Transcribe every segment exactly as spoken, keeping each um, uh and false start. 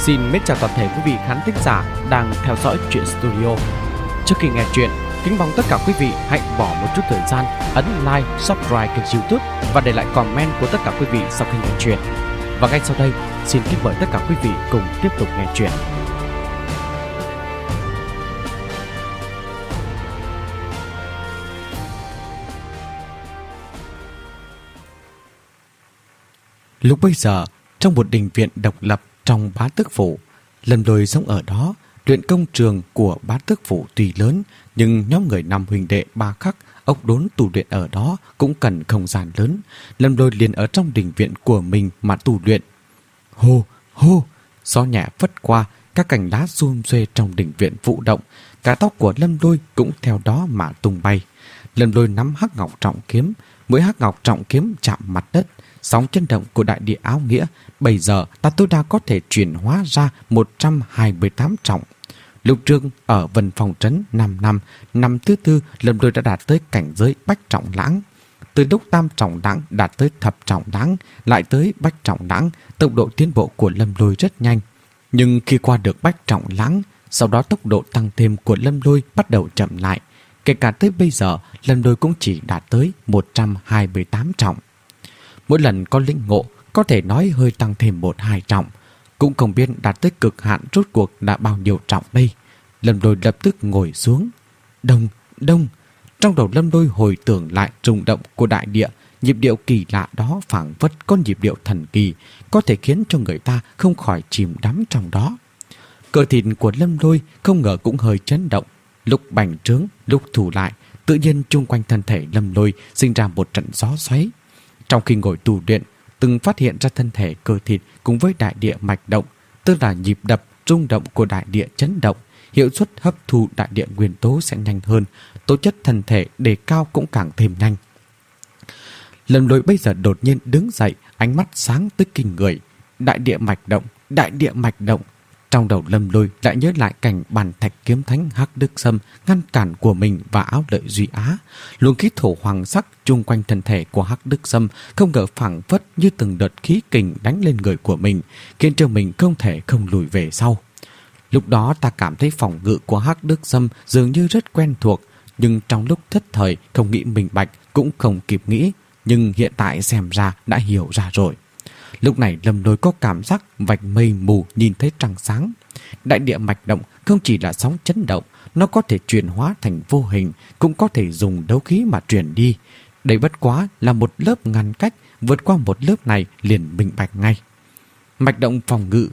Xin mến chào toàn thể quý vị khán thính giả đang theo dõi Truyện Studio. Trước khi nghe chuyện, kính mong tất cả quý vị hãy bỏ một chút thời gian ấn like, subscribe kênh YouTube và để lại comment của tất cả quý vị sau khi nghe chuyện. Và ngay sau đây, xin kính mời tất cả quý vị cùng tiếp tục nghe chuyện. Lúc bây giờ, trong một đình viện độc lập trong Bá Tước Phủ, Lâm Lôi sống ở đó. Luyện công trường của Bá Tước Phủ tuy lớn, nhưng nhóm người năm huynh đệ Ba Khắc, Ốc Đốn tu luyện ở đó cũng cần không gian lớn. Lâm Lôi liền ở trong đình viện của mình mà tu luyện. Hô, hô, gió nhẹ phất qua, các cành lá run rê trong đình viện vũ động, cả tóc của Lâm Lôi cũng theo đó mà tung bay. Lâm Lôi nắm hắc ngọc trọng kiếm, mỗi hắc ngọc trọng kiếm chạm mặt đất. Sóng chấn động của đại địa áo nghĩa, bây giờ ta tối đa có thể chuyển hóa ra một trăm hai mươi tám trọng. Lúc trước ở Vân Phong Trấn năm năm, năm thứ tư, Lâm Lôi đã đạt tới cảnh giới bách trọng lãng. Từ lúc tam trọng lãng đạt tới thập trọng lãng, lại tới bách trọng lãng, tốc độ tiến bộ của Lâm Lôi rất nhanh. Nhưng khi qua được bách trọng lãng, sau đó tốc độ tăng thêm của Lâm Lôi bắt đầu chậm lại. Kể cả tới bây giờ, Lâm Lôi cũng chỉ đạt tới một trăm hai mươi tám trọng. Mỗi lần có lĩnh ngộ, có thể nói hơi tăng thêm một hai trọng. Cũng không biết đạt tới cực hạn rốt cuộc đã bao nhiêu trọng đây. Lâm Lôi lập tức ngồi xuống. Đông, đông. Trong đầu Lâm Lôi hồi tưởng lại rung động của đại địa. Nhịp điệu kỳ lạ đó phảng phất có nhịp điệu thần kỳ, có thể khiến cho người ta không khỏi chìm đắm trong đó. Cơ thịt của Lâm Lôi không ngờ cũng hơi chấn động. Lúc bành trướng, lúc thù lại, tự nhiên chung quanh thân thể Lâm Lôi sinh ra một trận gió xoáy. Trong khi ngồi tu luyện, từng phát hiện ra thân thể cơ thịt cùng với đại địa mạch động, tức là nhịp đập, rung động của đại địa chấn động, hiệu suất hấp thu đại địa nguyên tố sẽ nhanh hơn, tố chất thân thể đề cao cũng càng thêm nhanh. Lâm Lôi bây giờ đột nhiên đứng dậy, ánh mắt sáng tới kinh người. Đại địa mạch động, đại địa mạch động. Trong đầu Lâm Lôi lại nhớ lại cảnh bàn thạch kiếm thánh Hắc Đức Sâm ngăn cản của mình và áo lợi Duy Á. Luồng khí thổ hoàng sắc chung quanh thân thể của Hắc Đức Sâm không ngờ phảng phất như từng đợt khí kình đánh lên người của mình, khiến cho mình không thể không lùi về sau. Lúc đó ta cảm thấy phòng ngự của Hắc Đức Sâm dường như rất quen thuộc, nhưng trong lúc thất thời không nghĩ minh bạch cũng không kịp nghĩ, nhưng hiện tại xem ra đã hiểu ra rồi. Lúc này Lâm Lôi có cảm giác vạch mây mù nhìn thấy trăng sáng. Đại địa mạch động không chỉ là sóng chấn động, nó có thể chuyển hóa thành vô hình, cũng có thể dùng đấu khí mà truyền đi. Đây bất quá là một lớp ngăn cách, vượt qua một lớp này liền minh bạch ngay. Mạch động phòng ngự,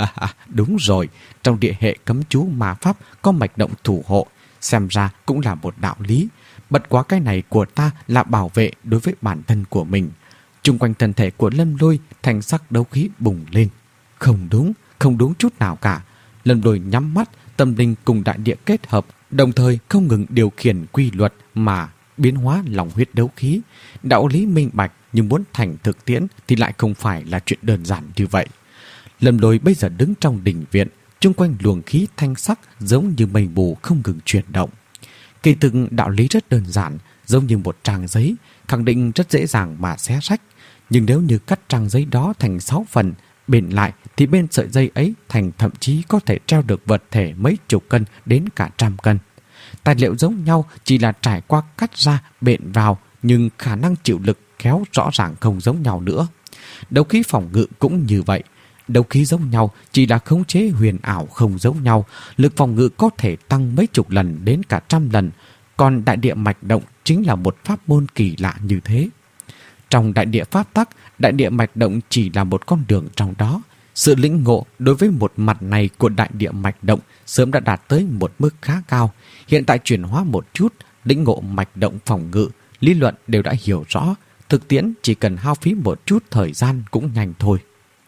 đúng rồi, trong địa hệ cấm chú ma pháp có mạch động thủ hộ, xem ra cũng là một đạo lý. Bất quá cái này của ta là bảo vệ đối với bản thân của mình. Chung quanh thân thể của Lâm Lôi thành sắc đấu khí bùng lên. Không đúng, không đúng chút nào cả. Lâm Lôi nhắm mắt, tâm linh cùng đại địa kết hợp, đồng thời không ngừng điều khiển quy luật mà biến hóa lòng huyết đấu khí. Đạo lý minh bạch, nhưng muốn thành thực tiễn thì lại không phải là chuyện đơn giản như vậy. Lâm Lôi bây giờ đứng trong đình viện, chung quanh luồng khí thanh sắc giống như mây mù không ngừng chuyển động. Kỳ thực đạo lý rất đơn giản, giống như một trang giấy, khẳng định rất dễ dàng mà xé rách. Nhưng nếu như cắt trang giấy đó thành sáu phần, bền lại thì bên sợi dây ấy thành thậm chí có thể treo được vật thể mấy chục cân đến cả trăm cân. Tài liệu giống nhau, chỉ là trải qua cắt ra bện vào, nhưng khả năng chịu lực kéo rõ ràng không giống nhau nữa. Đấu khí phòng ngự cũng như vậy. Đấu khí giống nhau, chỉ là khống chế huyền ảo không giống nhau, lực phòng ngự có thể tăng mấy chục lần đến cả trăm lần. Còn đại địa mạch động chính là một pháp môn kỳ lạ như thế. Trong đại địa pháp tắc, đại địa mạch động chỉ là một con đường trong đó. Sự lĩnh ngộ đối với một mặt này của đại địa mạch động sớm đã đạt tới một mức khá cao. Hiện tại chuyển hóa một chút, lĩnh ngộ mạch động phòng ngự, lý luận đều đã hiểu rõ. Thực tiễn chỉ cần hao phí một chút thời gian cũng nhanh thôi.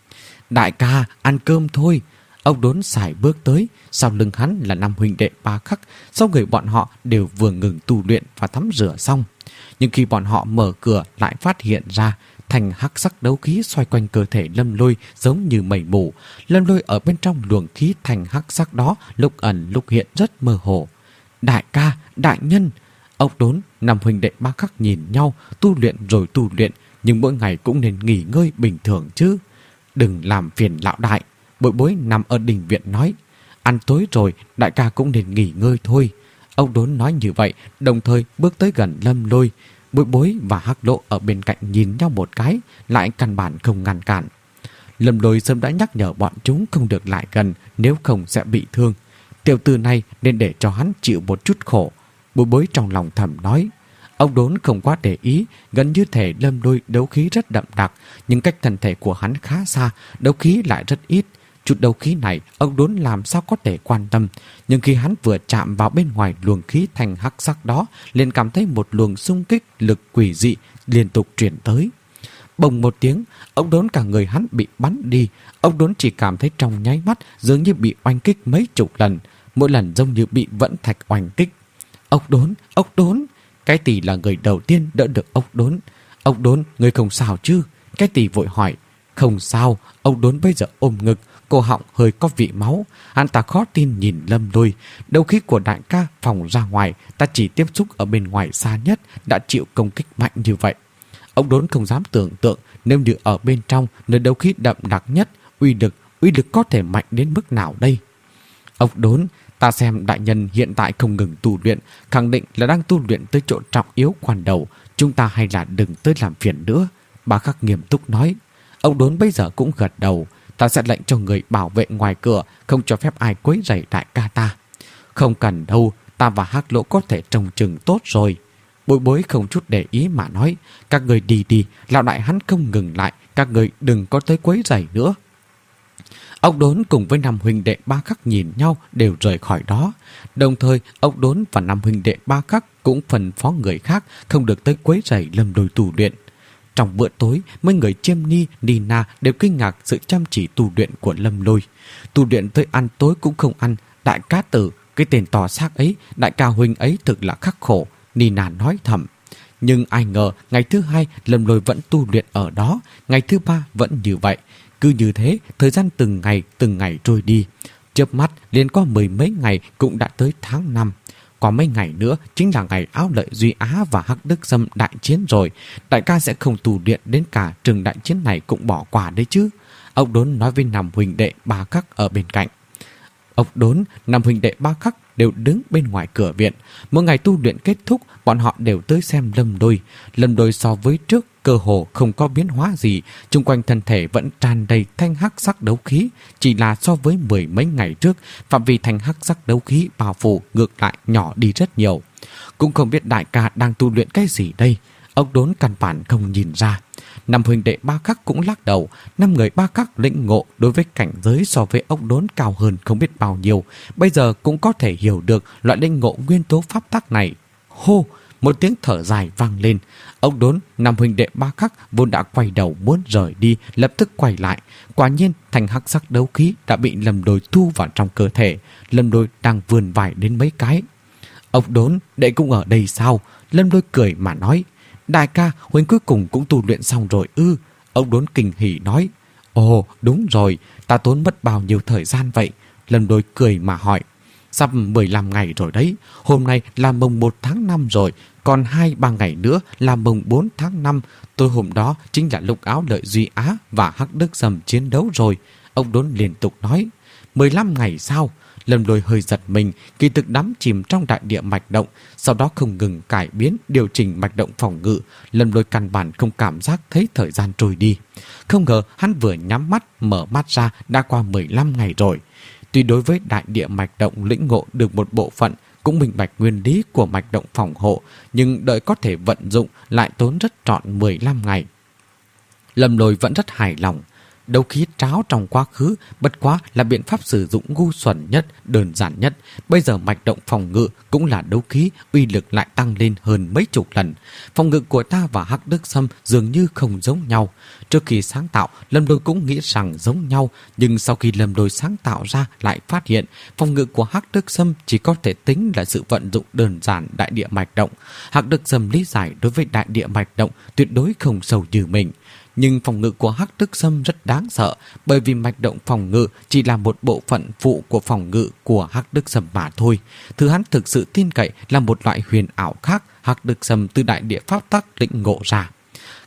Đại ca, ăn cơm thôi. Ông Đốn xài bước tới, sau lưng hắn là năm huynh đệ Ba Khắc, sau người bọn họ đều vừa ngừng tu luyện và tắm rửa xong. Nhưng khi bọn họ mở cửa lại phát hiện ra thành hắc sắc đấu khí xoay quanh cơ thể Lâm Lôi giống như mây mù. Lâm Lôi ở bên trong luồng khí thành hắc sắc đó lúc ẩn lúc hiện rất mơ hồ. Đại ca, đại nhân. Ông Đốn, năm huynh đệ Ba Khắc nhìn nhau, tu luyện rồi tu luyện, nhưng mỗi ngày cũng nên nghỉ ngơi bình thường chứ. Đừng làm phiền lão đại. Bội Bối nằm ở đình viện nói: Ăn tối rồi, đại ca cũng nên nghỉ ngơi thôi. Ốc Đốn nói như vậy, đồng thời bước tới gần Lâm Lôi. Bội Bối và Hắc Lộ ở bên cạnh nhìn nhau một cái, lại căn bản không ngăn cản. Lâm Lôi sớm đã nhắc nhở bọn chúng không được lại gần, nếu không sẽ bị thương. Tiểu tử này nên để cho hắn chịu một chút khổ. Bội Bối trong lòng thầm nói. Ốc Đốn không quá để ý, gần như thể Lâm Lôi đấu khí rất đậm đặc, nhưng cách thân thể của hắn khá xa, đấu khí lại rất ít. Chút đấu khí này, Ốc Đốn làm sao có thể quan tâm, nhưng khi hắn vừa chạm vào bên ngoài luồng khí thành hắc sắc đó, liền cảm thấy một luồng xung kích lực quỷ dị liên tục truyền tới. Bồng một tiếng, Ốc Đốn cả người hắn bị bắn đi. Ốc Đốn chỉ cảm thấy trong nháy mắt dường như bị oanh kích mấy chục lần, mỗi lần giống như bị vẫn thạch oanh kích. Ốc Đốn, Ốc Đốn. Cái Tỷ là người đầu tiên đỡ được Ốc Đốn. Ốc Đốn, người không sao chứ? Cái Tỷ vội hỏi. Không sao. Ốc Đốn bây giờ ôm ngực, cổ họng hơi có vị máu. Hắn ta khó tin nhìn Lâm Lôi. Đấu khí của đại ca phòng ra ngoài, ta chỉ tiếp xúc ở bên ngoài xa nhất đã chịu công kích mạnh như vậy. Ốc Đốn không dám tưởng tượng nếu như ở bên trong nơi đấu khí đậm đặc nhất, uy lực, uy lực có thể mạnh đến mức nào đây? Ốc Đốn, ta xem đại nhân hiện tại không ngừng tu luyện, khẳng định là đang tu luyện tới chỗ trọng yếu quan đầu. Chúng ta hay là đừng tới làm phiền nữa. Bà Khắc nghiêm túc nói. Ốc Đốn bây giờ cũng gật đầu. Ta sẽ lệnh cho người bảo vệ ngoài cửa, không cho phép ai quấy rầy đại ca ta. Không cần đâu, ta và Hắc Lỗ có thể trông chừng tốt rồi. Bội Bối không chút để ý mà nói. Các người đi đi, lão đại hắn không ngừng lại, các người đừng có tới quấy rầy nữa. Ốc Đốn cùng với năm huynh đệ Ba Khắc nhìn nhau đều rời khỏi đó. Đồng thời, Ốc Đốn và năm huynh đệ Ba Khắc cũng phân phó người khác không được tới quấy rầy Lâm Lôi tu luyện. Trong bữa tối, mấy người Chiêm Ni, Nina đều kinh ngạc sự chăm chỉ tu luyện của Lâm Lôi. Tu luyện tới ăn tối cũng không ăn. Đại ca tử, cái tên to xác ấy, đại ca huynh ấy thực là khắc khổ, Nina nói thầm. Nhưng ai ngờ, ngày thứ hai Lâm Lôi vẫn tu luyện ở đó, ngày thứ ba vẫn như vậy. Cứ như thế, thời gian từng ngày, từng ngày trôi đi. Chớp mắt, liền có mười mấy ngày cũng đã tới tháng năm. Có mấy ngày nữa chính là ngày Áo Lợi Duy Á và Hắc Đức Sâm đại chiến rồi. Đại ca sẽ không tu luyện đến cả trường đại chiến này cũng bỏ qua đấy chứ. Ốc Đốn nói với năm huynh đệ Ba Khắc ở bên cạnh. Ốc Đốn, năm huynh đệ Ba Khắc đều đứng bên ngoài cửa viện. Mỗi ngày tu luyện kết thúc, bọn họ đều tới xem Lâm Lôi. Lâm Lôi so với trước cơ hồ không có biến hóa gì, chung quanh thân thể vẫn tràn đầy thanh hắc sắc đấu khí, chỉ là so với mười mấy ngày trước, phạm vi thanh hắc sắc đấu khí bao phủ ngược lại nhỏ đi rất nhiều. Cũng không biết đại ca đang tu luyện cái gì đây. Ốc Đốn căn bản không nhìn ra. Năm huynh đệ Ba Khắc cũng lắc đầu. Năm người Ba Khắc lĩnh ngộ đối với cảnh giới so với Ốc Đốn cao hơn không biết bao nhiêu. Bây giờ cũng có thể hiểu được loại lĩnh ngộ nguyên tố pháp tắc này. Hô! Một tiếng thở dài vang lên. Ốc Đốn, năm huynh đệ Ba Khắc vốn đã quay đầu muốn rời đi, lập tức quay lại. Quả nhiên, thành hắc sắc đấu khí đã bị Lâm Lôi thu vào trong cơ thể. Lâm Lôi đang vươn vải đến mấy cái. Ốc Đốn, đệ cũng ở đây sao? Lâm Lôi cười mà nói. Đại ca, huynh cuối cùng cũng tu luyện xong rồi ư? Ốc Đốn kinh hỉ nói. Ồ, đúng rồi, ta tốn mất bao nhiêu thời gian vậy? Lâm Lôi cười mà hỏi. Sắp mười lăm ngày rồi đấy. Hôm nay là mùng một tháng năm rồi, còn hai ba ngày nữa là mùng bốn tháng năm. Tối hôm đó chính là lúc Áo Lợi Duy Á và Hắc Đức Sâm chiến đấu rồi. Ông Đốn liên tục nói. Mười lăm ngày sao? Lâm Lôi hơi giật mình, kỳ thực đắm chìm trong đại địa mạch động, sau đó không ngừng cải biến, điều chỉnh mạch động phòng ngự. Lâm Lôi căn bản không cảm giác thấy thời gian trôi đi. Không ngờ hắn vừa nhắm mắt, mở mắt ra đã qua mười lăm ngày rồi. Tuy đối với đại địa mạch động lĩnh ngộ được một bộ phận, cũng minh bạch nguyên lý của mạch động phòng hộ, nhưng đợi có thể vận dụng lại tốn rất trọn mười lăm ngày. Lâm Lôi vẫn rất hài lòng. Đấu khí tráo trong quá khứ bất quá là biện pháp sử dụng ngu xuẩn nhất, đơn giản nhất. Bây giờ mạch động phòng ngự cũng là đấu khí, uy lực lại tăng lên hơn mấy chục lần. Phòng ngự của ta và Hắc Đức Sâm dường như không giống nhau. Trước khi sáng tạo, Lâm Lôi cũng nghĩ rằng giống nhau, nhưng sau khi Lâm Lôi sáng tạo ra lại phát hiện phòng ngự của Hắc Đức Sâm chỉ có thể tính là sự vận dụng đơn giản đại địa mạch động. Hắc Đức Sâm lý giải đối với đại địa mạch động tuyệt đối không sâu như mình. Nhưng phòng ngự của Hắc Đức Sâm rất đáng sợ, bởi vì mạch động phòng ngự chỉ là một bộ phận phụ của phòng ngự của Hắc Đức Sâm mà thôi. Thứ hắn thực sự tin cậy là một loại huyền ảo khác Hắc Đức Sâm từ đại địa pháp tắc lĩnh ngộ ra.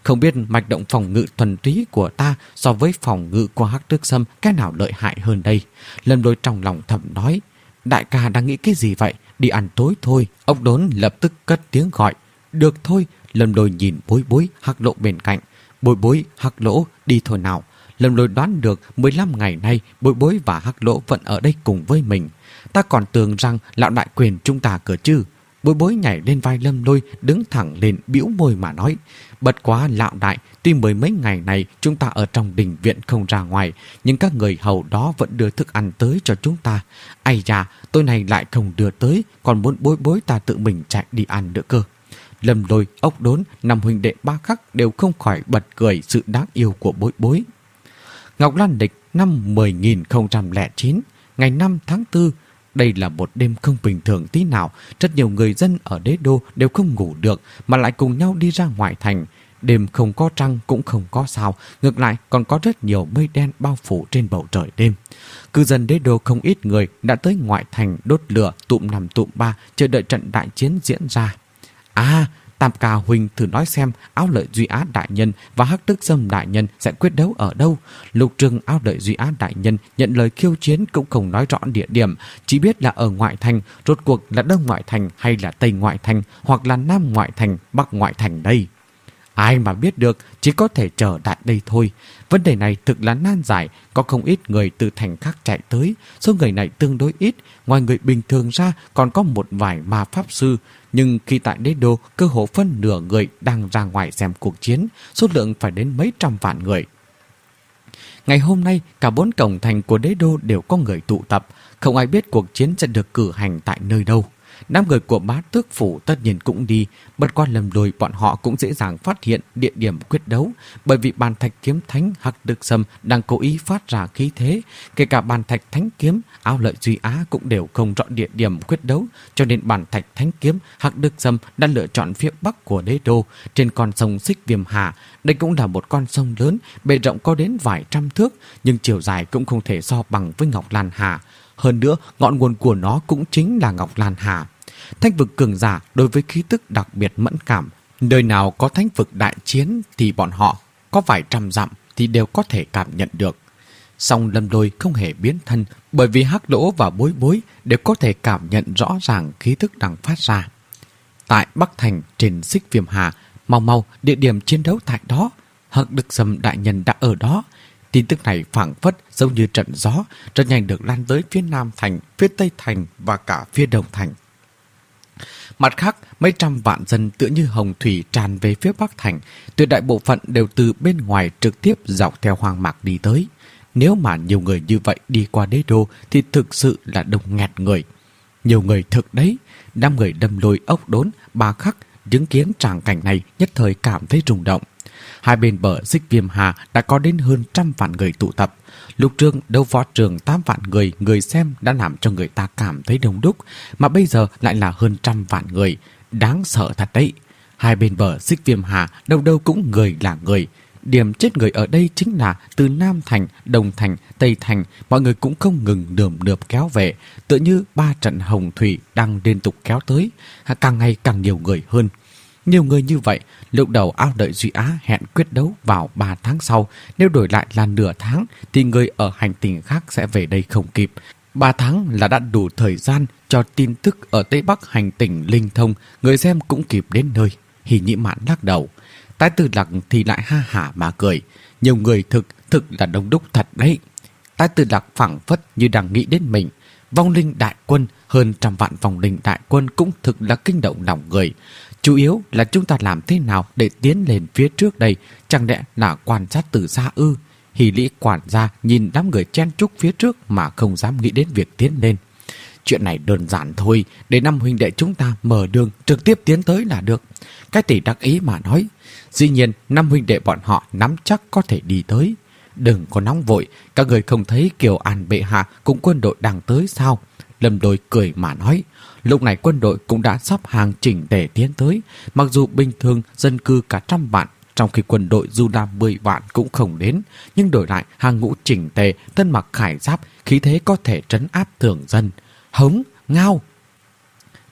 Không biết mạch động phòng ngự thuần túy của ta so với phòng ngự của Hắc Tước Sâm cái nào lợi hại hơn đây? Lâm Lôi trong lòng thầm nói. Đại ca đang nghĩ cái gì vậy? Đi ăn tối thôi. Ốc Đốn lập tức cất tiếng gọi. Được thôi. Lâm Lôi nhìn Bối Bối, Hắc Lỗ bên cạnh. Bối Bối, Hắc Lỗ, đi thôi nào. Lâm Lôi đoán được mười lăm ngày nay Bối Bối và Hắc Lỗ vẫn ở đây cùng với mình. Ta còn tưởng rằng lão đại quyền chúng ta cơ chứ. Bối Bối nhảy lên vai Lâm Lôi, đứng thẳng lên bĩu môi mà nói. Bất quá lão đại, tuy mười mấy ngày này chúng ta ở trong đình viện không ra ngoài, nhưng các người hầu đó vẫn đưa thức ăn tới cho chúng ta. Ây da, tôi này lại không đưa tới, còn muốn Bối Bối ta tự mình chạy đi ăn nữa cơ. Lâm Lôi, Ốc Đốn, năm huynh đệ ba khắc đều không khỏi bật cười sự đáng yêu của Bối Bối. Ngọc Lan Địch năm mười nghìn không trăm lẻ chín, ngày năm tháng tư. Đây là một đêm không bình thường tí nào. Rất nhiều người dân ở đế đô đều không ngủ được mà lại cùng nhau đi ra ngoại thành. Đêm không có trăng cũng không có sao, ngược lại còn có rất nhiều mây đen bao phủ trên bầu trời đêm. Cư dân đế đô không ít người đã tới ngoại thành đốt lửa tụm nằm tụm ba chờ đợi trận đại chiến diễn ra. À, Tam Ca huynh thử nói xem Áo Lợi Duy Á đại nhân và Hắc Tước Sâm đại nhân sẽ quyết đấu ở đâu? Lục Trừng Áo Lợi Duy Á đại nhân nhận lời khiêu chiến cũng không nói rõ địa điểm, chỉ biết là ở ngoại thành, rốt cuộc là đông ngoại thành hay là tây ngoại thành, hoặc là nam ngoại thành, bắc ngoại thành đây. Ai mà biết được, chỉ có thể chờ tại đây thôi. Vấn đề này thực là nan giải, có không ít người từ thành khác chạy tới. Số người này tương đối ít, ngoài người bình thường ra còn có một vài ma pháp sư. Nhưng khi tại đế đô, cơ hồ phân nửa người đang ra ngoài xem cuộc chiến, số lượng phải đến mấy trăm vạn người. Ngày hôm nay, cả bốn cổng thành của đế đô đều có người tụ tập, không ai biết cuộc chiến sẽ được cử hành tại nơi đâu. Đám người của Bá Tước Phủ tất nhiên cũng đi, bất qua Lầm Lôi bọn họ cũng dễ dàng phát hiện địa điểm quyết đấu, bởi vì bàn thạch kiếm thánh Hắc Tước Sâm đang cố ý phát ra khí thế, kể cả bàn thạch thánh kiếm Áo Lợi Duy Á cũng đều không rõ địa điểm quyết đấu, cho nên bàn thạch thánh kiếm Hắc Tước Sâm đã lựa chọn phía bắc của đế đô, trên con sông Xích Viêm Hà. Đây cũng là một con sông lớn, bề rộng có đến vài trăm thước, nhưng chiều dài cũng không thể so bằng với Ngọc Lan Hà. Hơn nữa, ngọn nguồn của nó cũng chính là Ngọc Lan Hà. Thánh vực cường giả đối với khí tức đặc biệt mẫn cảm. Nơi nào có thánh vực đại chiến thì bọn họ có vài trăm dặm thì đều có thể cảm nhận được. Song Lâm Lôi không hề biến thân, bởi vì Hắc Lỗ và Bối Bối đều có thể cảm nhận rõ ràng khí tức đang phát ra. Tại Bắc Thành trên Xích Viêm Hà, mau mau địa điểm chiến đấu tại đó. Hắc Tước Sâm đại nhân đã ở đó. Tin tức này phảng phất giống như trận gió, rất nhanh được lan tới phía Nam Thành, phía Tây Thành và cả phía Đông Thành. Mặt khác, mấy trăm vạn dân tựa như hồng thủy tràn về phía Bắc Thành, tuyệt đại bộ phận đều từ bên ngoài trực tiếp dọc theo hoang mạc đi tới. Nếu mà nhiều người như vậy đi qua đế đô thì thực sự là đông nghẹt người. Nhiều người thực đấy, đám người Đâm Lôi, Ốc Đốn, Ba Khắc chứng kiến tràng cảnh này nhất thời cảm thấy rung động. Hai bên bờ Xích Viêm Hà đã có đến hơn trăm vạn người tụ tập. Lục Trương đấu võ trường tám vạn người, người xem đã làm cho người ta cảm thấy đông đúc, mà bây giờ lại là hơn trăm vạn người. Đáng sợ thật đấy. Hai bên bờ Xích Viêm Hà đâu đâu cũng người là người. Điểm chết người ở đây chính là từ Nam Thành, Đông Thành, Tây Thành, mọi người cũng không ngừng nườm nượp kéo về, tựa như ba trận hồng thủy đang liên tục kéo tới, càng ngày càng nhiều người hơn. Nhiều người như vậy, lúc đầu Áo Lợi Duy Á hẹn quyết đấu vào ba tháng sau, nếu đổi lại là nửa tháng thì người ở hành tinh khác sẽ về đây không kịp. ba tháng là đã đủ thời gian cho tin tức ở Tây Bắc hành tinh linh thông, người xem cũng kịp đến nơi. Hỉ Nhĩ Mạn lắc đầu. Tái Tư Lạc thì lại ha hả mà cười. Nhiều người thực, thực là đông đúc thật đấy. Tái Tư Lạc phảng phất như đang nghĩ đến mình. Vong linh đại quân, hơn trăm vạn vong linh đại quân cũng thực là kinh động lòng người. Chủ yếu là chúng ta làm thế nào để tiến lên phía trước đây, chẳng lẽ là quan sát từ xa ư? Hỷ Lý quản gia nhìn đám người chen chúc phía trước mà không dám nghĩ đến việc tiến lên. Chuyện này đơn giản thôi, để năm huynh đệ chúng ta mở đường trực tiếp tiến tới là được. Cái tỷ đắc ý mà nói. Dĩ nhiên năm huynh đệ bọn họ nắm chắc có thể đi tới. Đừng có nóng vội, các người không thấy Kiều An bệ hạ cùng quân đội đang tới sao? Lâm Lôi cười mà nói. Lúc này quân đội cũng đã sắp hàng chỉnh tề tiến tới. Mặc dù bình thường dân cư cả trăm vạn, trong khi quân đội dù là mười vạn cũng không đến, nhưng đổi lại hàng ngũ chỉnh tề, thân mặc khải giáp, khí thế có thể trấn áp thường dân. Hống, ngao!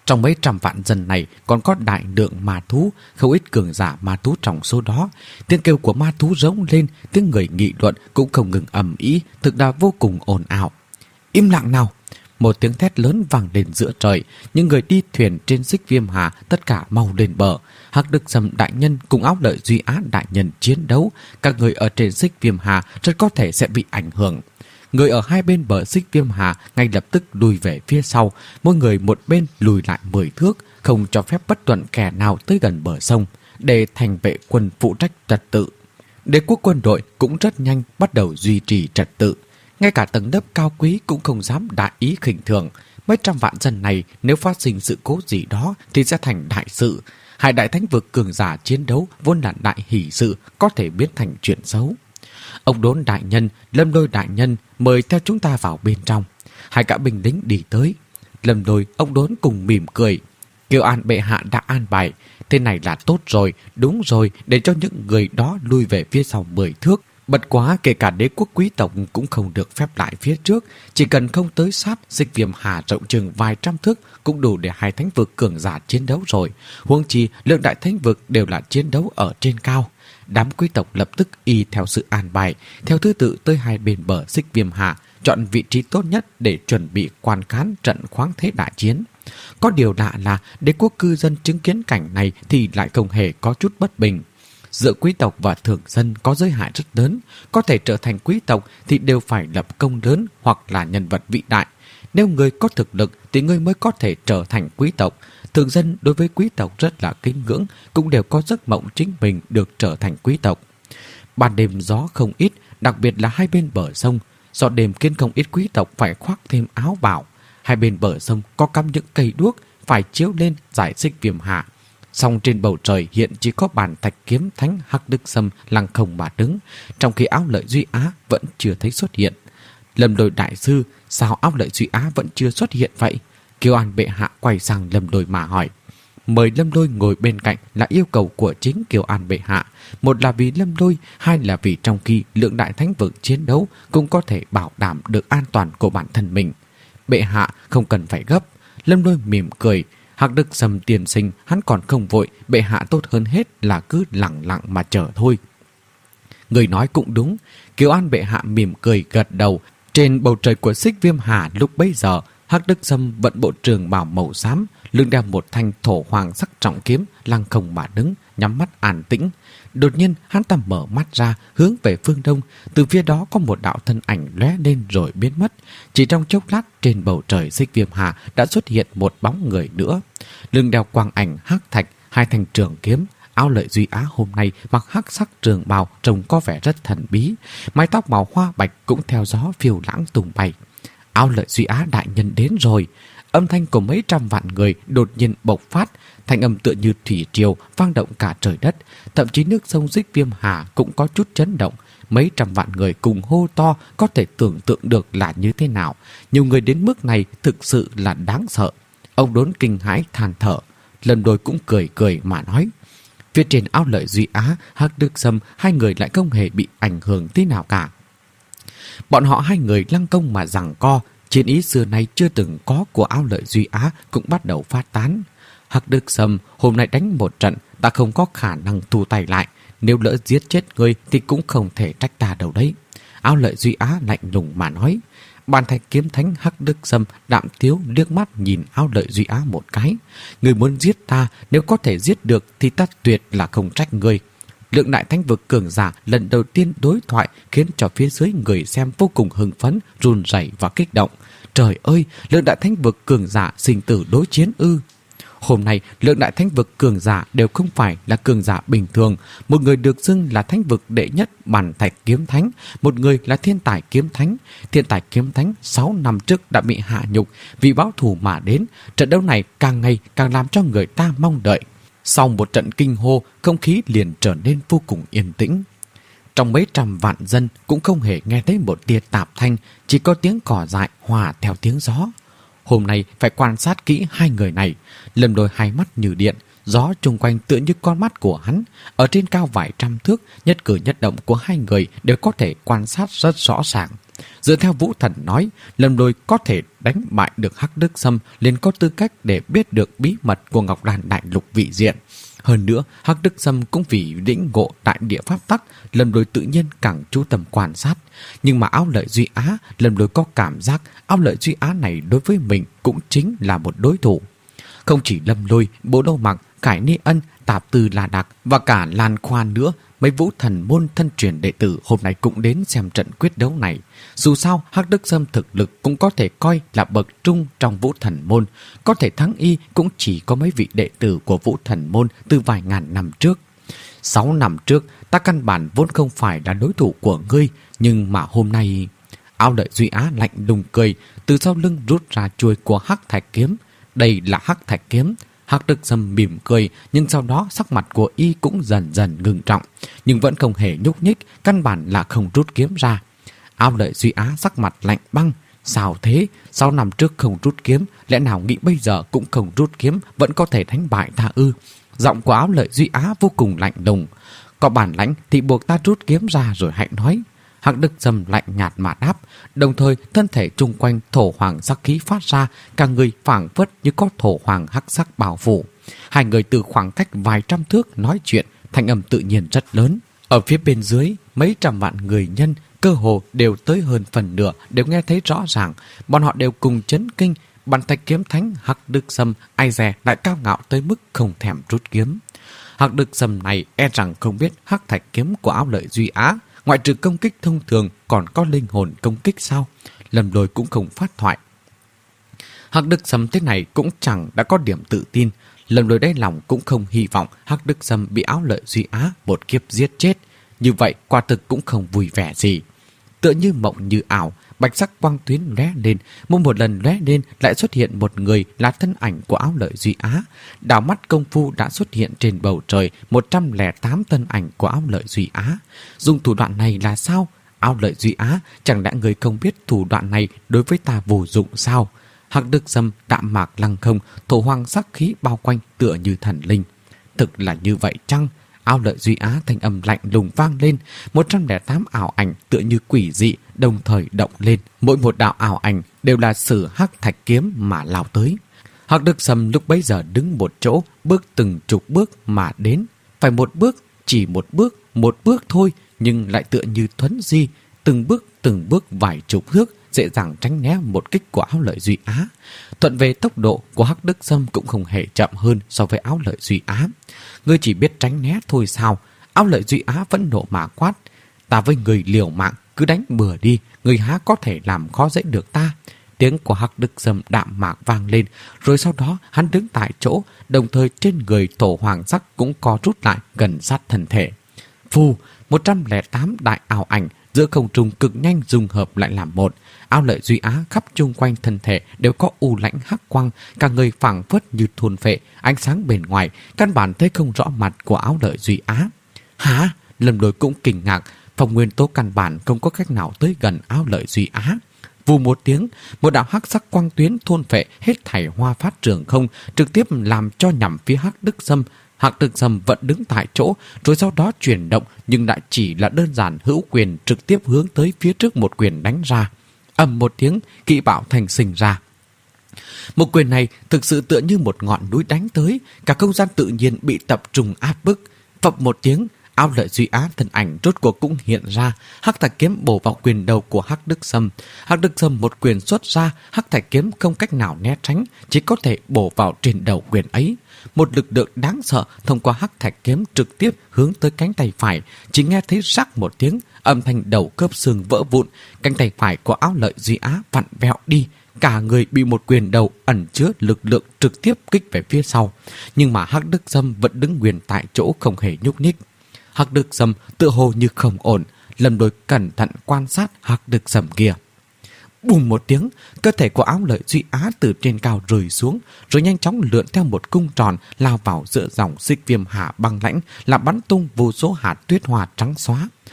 Trong mấy trăm vạn dân này còn có đại lượng ma thú, không ít cường giả ma thú trong số đó. Tiếng kêu của ma thú rống lên, tiếng người nghị luận cũng không ngừng ầm ĩ, thực là vô cùng ồn ào. Im lặng nào! Một tiếng thét lớn vang lên giữa trời, những người đi thuyền trên Xích Viêm Hà tất cả mau lên bờ. Hắc Đức Sâm đại nhân cùng Áo Lợi Duy Á đại nhân chiến đấu, các người ở trên Xích Viêm Hà rất có thể sẽ bị ảnh hưởng. Người ở hai bên bờ Xích Viêm Hà ngay lập tức lùi về phía sau, mỗi người một bên lùi lại mười thước, không cho phép bất luận kẻ nào tới gần bờ sông, để thành vệ quân phụ trách trật tự. Đế quốc quân đội cũng rất nhanh bắt đầu duy trì trật tự. Ngay cả tầng lớp cao quý cũng không dám đại ý khinh thường. Mấy trăm vạn dân này nếu phát sinh sự cố gì đó thì sẽ thành đại sự. Hai đại thánh vực cường giả chiến đấu vốn là đại hỷ sự, có thể biến thành chuyện xấu. Ông Đốn đại nhân, Lâm Lôi đại nhân mời theo chúng ta vào bên trong. Hai gã binh lính đi tới. Lâm Lôi, ông Đốn cùng mỉm cười. Kiều An bệ hạ đã an bài, thế này là tốt rồi, đúng rồi, để cho những người đó lui về phía sau mười thước. Bất quá kể cả đế quốc quý tộc cũng không được phép lại phía trước, chỉ cần không tới sát. Xích Viêm Hà rộng chừng vài trăm thước cũng đủ để hai thánh vực cường giả chiến đấu rồi. Huống chi lượng đại thánh vực đều là chiến đấu ở trên cao. Đám quý tộc lập tức y theo sự an bài, theo thứ tự tới hai bên bờ Xích Viêm Hà, chọn vị trí tốt nhất để chuẩn bị quan khán trận khoáng thế đại chiến. Có điều lạ là đế quốc cư dân chứng kiến cảnh này thì lại không hề có chút bất bình. Giữa quý tộc và thường dân có giới hạn rất lớn, có thể trở thành quý tộc thì đều phải lập công lớn hoặc là nhân vật vĩ đại. Nếu người có thực lực thì người mới có thể trở thành quý tộc. Thường dân đối với quý tộc rất là kính ngưỡng, cũng đều có giấc mộng chính mình được trở thành quý tộc. Ban đêm gió không ít, đặc biệt là hai bên bờ sông. Do đêm khiến không ít quý tộc phải khoác thêm áo bào. Hai bên bờ sông có cắm những cây đuốc phải chiếu lên giải Xích Viêm Hà. Song trên bầu trời hiện chỉ có bàn thạch kiếm thánh Hắc Đức Sâm lăng không mà đứng, trong khi Áo Lợi Duy Á vẫn chưa thấy xuất hiện. Lâm Đôi đại sư, sao Áo Lợi Duy Á vẫn chưa xuất hiện vậy? Kiều An bệ hạ quay sang Lâm Đôi mà hỏi. Mời Lâm Đôi ngồi bên cạnh là yêu cầu của chính Kiều An bệ hạ. Một là vì Lâm Đôi, hai là vì trong khi lượng đại thánh vực chiến đấu cũng có thể bảo đảm được an toàn của bản thân mình. Bệ hạ không cần phải gấp. Lâm Đôi mỉm cười. Hắc Đức Sâm tiền sinh hắn còn không vội, bệ hạ tốt hơn hết là cứ lặng lặng mà chờ thôi. Người nói cũng đúng. Kiều An bệ hạ mỉm cười gật đầu. Trên bầu trời của Xích Viêm Hà lúc bấy giờ, Hắc Đức Sâm vận bộ trường bào màu xám, lưng đeo một thanh thổ hoàng sắc trọng kiếm, lăng không mà đứng, nhắm mắt an tĩnh. Đột nhiên hắn ta mở mắt ra, hướng về phương đông. Từ phía đó có một đạo thân ảnh lóe lên rồi biến mất. Chỉ trong chốc lát, trên bầu trời Xích Viêm Hà đã xuất hiện một bóng người nữa. Lưng đeo quang ảnh hắc thạch, hai thanh trường kiếm. Áo Lợi Duy Á hôm nay mặc hắc sắc trường bào trông có vẻ rất thần bí. Mái tóc màu hoa bạch cũng theo gió phiêu lãng tung bay. Áo Lợi Duy Á đại nhân đến rồi. Âm thanh của mấy trăm vạn người đột nhiên bộc phát, thanh âm tựa như thủy triều vang động cả trời đất, thậm chí nước sông Xích Viêm Hà cũng có chút chấn động. Mấy trăm vạn người cùng hô to, có thể tưởng tượng được là như thế nào. Nhiều người đến mức này thực sự là đáng sợ. Ông Đốn kinh hãi than thở. Lần Đôi cũng cười cười mà nói. Phía trên Áo Lợi Duy Á, Hắc Đức Sâm, hai người lại không hề bị ảnh hưởng thế nào cả. Bọn họ hai người lăng công mà giằng co, chiến ý xưa nay chưa từng có của Áo Lợi Duy Á cũng bắt đầu phát tán. Hắc Đức Sâm, hôm nay đánh một trận, ta không có khả năng thu tay lại. Nếu lỡ giết chết ngươi thì cũng không thể trách ta đâu đấy. Áo Lợi Duy Á lạnh lùng mà nói. Bàn thạch kiếm thánh Hắc Đức Sâm đạm tiếu liếc mắt nhìn Áo Lợi Duy Á một cái. Ngươi muốn giết ta, nếu có thể giết được thì ta tuyệt là không trách ngươi. Lượng đại thánh vực cường giả lần đầu tiên đối thoại khiến cho phía dưới người xem vô cùng hưng phấn, run rẩy và kích động. Trời ơi, lượng đại thánh vực cường giả sinh tử đối chiến ư? Hôm nay, lượng đại thánh vực cường giả đều không phải là cường giả bình thường. Một người được xưng là thánh vực đệ nhất Bàn Thạch Kiếm Thánh, một người là Thiên Tài Kiếm Thánh. Thiên Tài Kiếm Thánh sáu năm trước đã bị hạ nhục vì báo thù mà đến. Trận đấu này càng ngày càng làm cho người ta mong đợi. Sau một trận kinh hô, không khí liền trở nên vô cùng yên tĩnh. Trong mấy trăm vạn dân cũng không hề nghe thấy một tia tạp thanh, chỉ có tiếng cỏ dại hòa theo tiếng gió. Hôm nay phải quan sát kỹ hai người này. Lâm Đôi hai mắt như điện, gió chung quanh tựa như con mắt của hắn. Ở trên cao vài trăm thước, nhất cử nhất động của hai người đều có thể quan sát rất rõ ràng. Dựa theo Vũ Thần nói, Lâm Lôi có thể đánh bại được Hắc Đức Sâm liền có tư cách để biết được bí mật của Ngọc Đàn Đại Lục vị diện. Hơn nữa, Hắc Đức Sâm cũng vì lĩnh ngộ đại địa pháp tắc, Lâm Lôi tự nhiên càng chú tâm quan sát. Nhưng mà Áo Lợi Duy Á, Lâm Lôi có cảm giác Áo Lợi Duy Á này đối với mình cũng chính là một đối thủ. Không chỉ Lâm Lôi, Bố Đô Mặc, Cải Ni Ân, Tạp Tư La Đạc và cả Lan Khoan nữa, mấy Vũ Thần môn thân truyền đệ tử hôm nay cũng đến xem trận quyết đấu này. Dù sao, Hắc Đức Sâm thực lực cũng có thể coi là bậc trung trong Vũ Thần môn. Có thể thắng y cũng chỉ có mấy vị đệ tử của Vũ Thần môn từ vài ngàn năm trước. Sáu năm trước, ta căn bản vốn không phải là đối thủ của ngươi, nhưng mà hôm nay... Áo Lợi Duy Á lạnh lùng cười, từ sau lưng rút ra chuôi của Hắc Thạch Kiếm. Đây là Hắc Thạch Kiếm. Hắc Đức Sâm mỉm cười, nhưng sau đó sắc mặt của y cũng dần dần ngưng trọng, nhưng vẫn không hề nhúc nhích, căn bản là không rút kiếm ra. Áo Lợi Duy Á sắc mặt lạnh băng. Sao thế? Sáu năm trước không rút kiếm, lẽ nào nghĩ bây giờ cũng không rút kiếm vẫn có thể đánh bại ta ư? Giọng của Áo Lợi Duy Á vô cùng lạnh lùng. Có bản lãnh thì buộc ta rút kiếm ra rồi hãy nói. Hắc Đức Sâm lạnh nhạt mà đáp, đồng thời thân thể chung quanh thổ hoàng sắc khí phát ra, cả người phảng phất như có thổ hoàng hắc sắc bao phủ. Hai người từ khoảng cách vài trăm thước nói chuyện, thanh âm tự nhiên rất lớn. Ở phía bên dưới, mấy trăm vạn người nhân cơ hồ đều tới hơn phần nửa đều nghe thấy rõ ràng, bọn họ đều cùng chấn kinh. Bàn Thạch Kiếm Thánh Hắc Đức Sâm ai dè lại cao ngạo tới mức không thèm rút kiếm. Hắc Đức Sâm này e rằng không biết Hắc Thạch Kiếm của Áo Lợi Duy Á ngoại trừ công kích thông thường còn có linh hồn công kích sao? Lâm Lôi cũng không phát thoại. Hắc Đức Sâm thế này cũng chẳng đã có điểm tự tin. Lâm Lôi đáy lòng cũng không hy vọng Hắc Đức Sâm bị Áo Lợi Duy Á một kiếp giết chết. Như vậy quả thực cũng không vui vẻ gì. Tựa như mộng như ảo, bạch sắc quang tuyến lóe lên, mỗi một lần lóe lên lại xuất hiện một người là thân ảnh của Áo Lợi Duy Á. Đảo mắt công phu đã xuất hiện trên bầu trời một trăm lẻ tám thân ảnh của Áo Lợi Duy Á. Dùng thủ đoạn này là sao? Áo Lợi Duy Á, chẳng lẽ người không biết thủ đoạn này đối với ta vô dụng sao? Hắc Đức Sâm đạm mạc lăng không, thổ hoàng sắc khí bao quanh tựa như thần linh. Thực là như vậy chăng? Áo Lợi Duy Á thanh âm lạnh lùng vang lên, một trăm lẻ tám ảo ảnh tựa như quỷ dị đồng thời động lên, mỗi một đạo ảo ảnh đều là sử Hắc Thạch Kiếm mà lao tới. Hắc Đức Sâm lúc bấy giờ đứng một chỗ, bước từng chục bước mà đến, phải một bước, chỉ một bước, một bước thôi, nhưng lại tựa như thuấn di, từng bước từng bước vài chục thước, dễ dàng tránh né một kích của Áo Lợi Duy Á. Thuận về tốc độ của Hắc Đức Sâm cũng không hề chậm hơn so với Áo Lợi Duy Á. Ngươi chỉ biết tránh né thôi sao? Áo Lợi Duy Á vẫn nộ mà quát. Ta với người liều mạng, cứ đánh bừa đi, người há có thể làm khó dễ được ta. Tiếng của Hắc Đức Sâm đạm mạc vang lên, rồi sau đó hắn đứng tại chỗ, đồng thời trên người thổ hoàng sắc cũng co rút lại gần sát thân thể. Phù, một trăm lẻ tám đại ảo ảnh giữa không trung cực nhanh dung hợp lại làm một. Áo Lợi Duy Á khắp chung quanh thân thể đều có u lãnh hắc quang, cả người phảng phất như thôn phệ, ánh sáng bên ngoài căn bản thấy không rõ mặt của Áo Lợi Duy Á. Hả? Lâm Lôi cũng kinh ngạc, phòng nguyên tố căn bản không có cách nào tới gần Áo Lợi Duy Á. Vù một tiếng, một đạo hắc sắc quang tuyến thôn phệ hết thảy hoa phát trường không, trực tiếp làm cho nhằm phía Hắc Đức Sâm. Hắc Đức Sâm vẫn đứng tại chỗ, rồi sau đó chuyển động, nhưng lại chỉ là đơn giản hữu quyền trực tiếp hướng tới phía trước một quyền đánh ra. Ầm một tiếng, kỵ bạo thành sinh ra. Một quyền này thực sự tựa như một ngọn núi đánh tới, cả không gian tự nhiên bị tập trung áp bức. Phập một tiếng, Áo Lợi Duy Á thân ảnh rốt cuộc cũng hiện ra, Hắc Thạch Kiếm bổ vào quyền đầu của Hắc Đức Sâm. Hắc Đức Sâm một quyền xuất ra, Hắc Thạch Kiếm không cách nào né tránh, chỉ có thể bổ vào trên đầu quyền ấy. Một lực lượng đáng sợ thông qua Hắc Thạch Kiếm trực tiếp hướng tới cánh tay phải, chỉ nghe thấy rắc một tiếng, âm thanh đầu khớp xương vỡ vụn, cánh tay phải của Áo Lợi Duy Á vặn vẹo đi, cả người bị một quyền đầu ẩn chứa lực lượng trực tiếp kích về phía sau. Nhưng mà Hắc Đức Sâm vẫn đứng nguyên tại chỗ không hề nhúc nhích. Hắc Đức Sâm tựa hồ như không ổn, Lâm Lôi cẩn thận quan sát Hắc Đức Sâm kia. Bùm một tiếng, cơ thể của Áo Lợi Duy Á từ trên cao rơi xuống, rồi nhanh chóng lượn theo một cung tròn lao vào giữa dòng xích viêm hạ băng lãnh, làm bắn tung vô số hạt tuyết hoa trắng xóa.